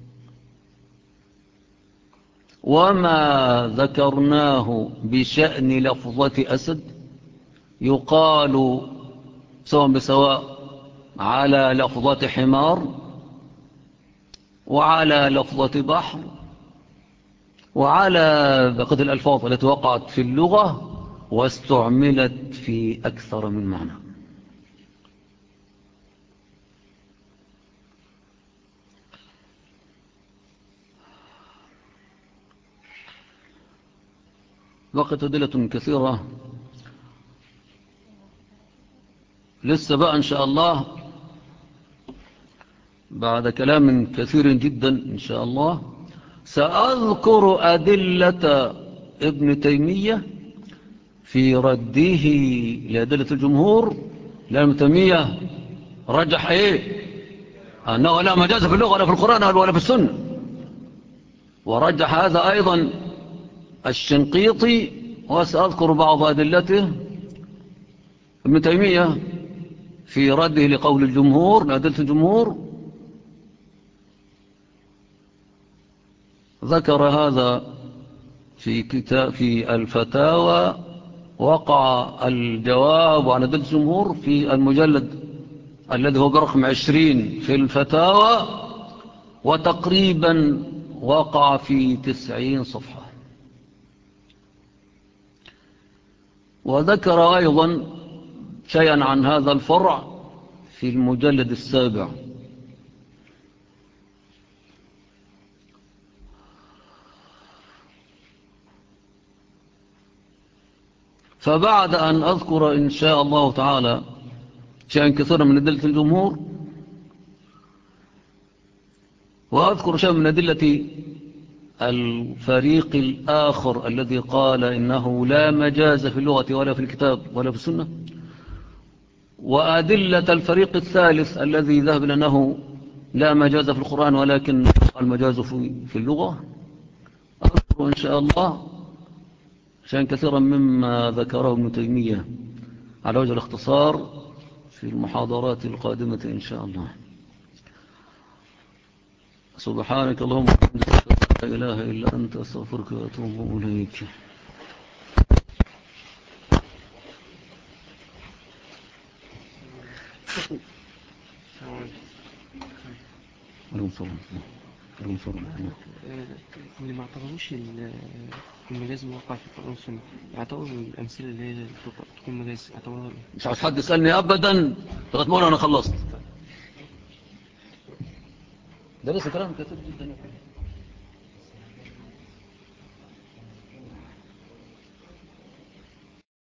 وما ذكرناه بشأن لفظة أسد يقال سواء بسواء على لفظة حمار وعلى لفظة بحر وعلى بقية الألفاظ التي وقعت في اللغة واستعملت في أكثر من معنى. بقيت أدلة كثيرة لسه بقى إن شاء الله بعد كلام كثير جدا إن شاء الله سأذكر أدلة ابن تيمية في رده لأدلة الجمهور. لأن ابن تيمية رجح أنه لا مجاز في اللغة ولا في القرآن ولا في السنة، ورجح هذا أيضا الشنقيطي، وسأذكر بعض أدلته. ابن تيمية في رده لقول الجمهور لأدلة الجمهور ذكر هذا في كتاب في الفتاوى، وقع الجواب على أدلة الجمهور في المجلد الذي هو برقم 20 في الفتاوى، وتقريبا وقع في 90 صفحة. وذكر أيضا شيئا عن هذا الفرع في المجلد 7. فبعد أن أذكر إن شاء الله تعالى شيئا كثيرا من أدلة الجمهور، وأذكر شيئا من أدلة الفريق الآخر الذي قال إنه لا مجاز في اللغة ولا في الكتاب ولا في السنة، وأدلة الفريق الثالث الذي ذهب لأنه لا مجاز في القرآن ولكن المجاز في اللغة، أذكر إن شاء الله شيئا كثيرا مما ذكره ابن تيمية على وجه الاختصار في المحاضرات القادمة إن شاء الله. سبحانك اللهم وبحمدك لا إله إلا أنت أستغفرك وأتوب إليك. اللي ما اعتبروش المجاز موقع في القرآن والسنة يعتبروا الأمثلة اللي هي تكون مجاز يعتبرها. مش عاوز حد يسألني أبدا لغاية ما أنا خلصت. ده لسه كلام كثير جدا.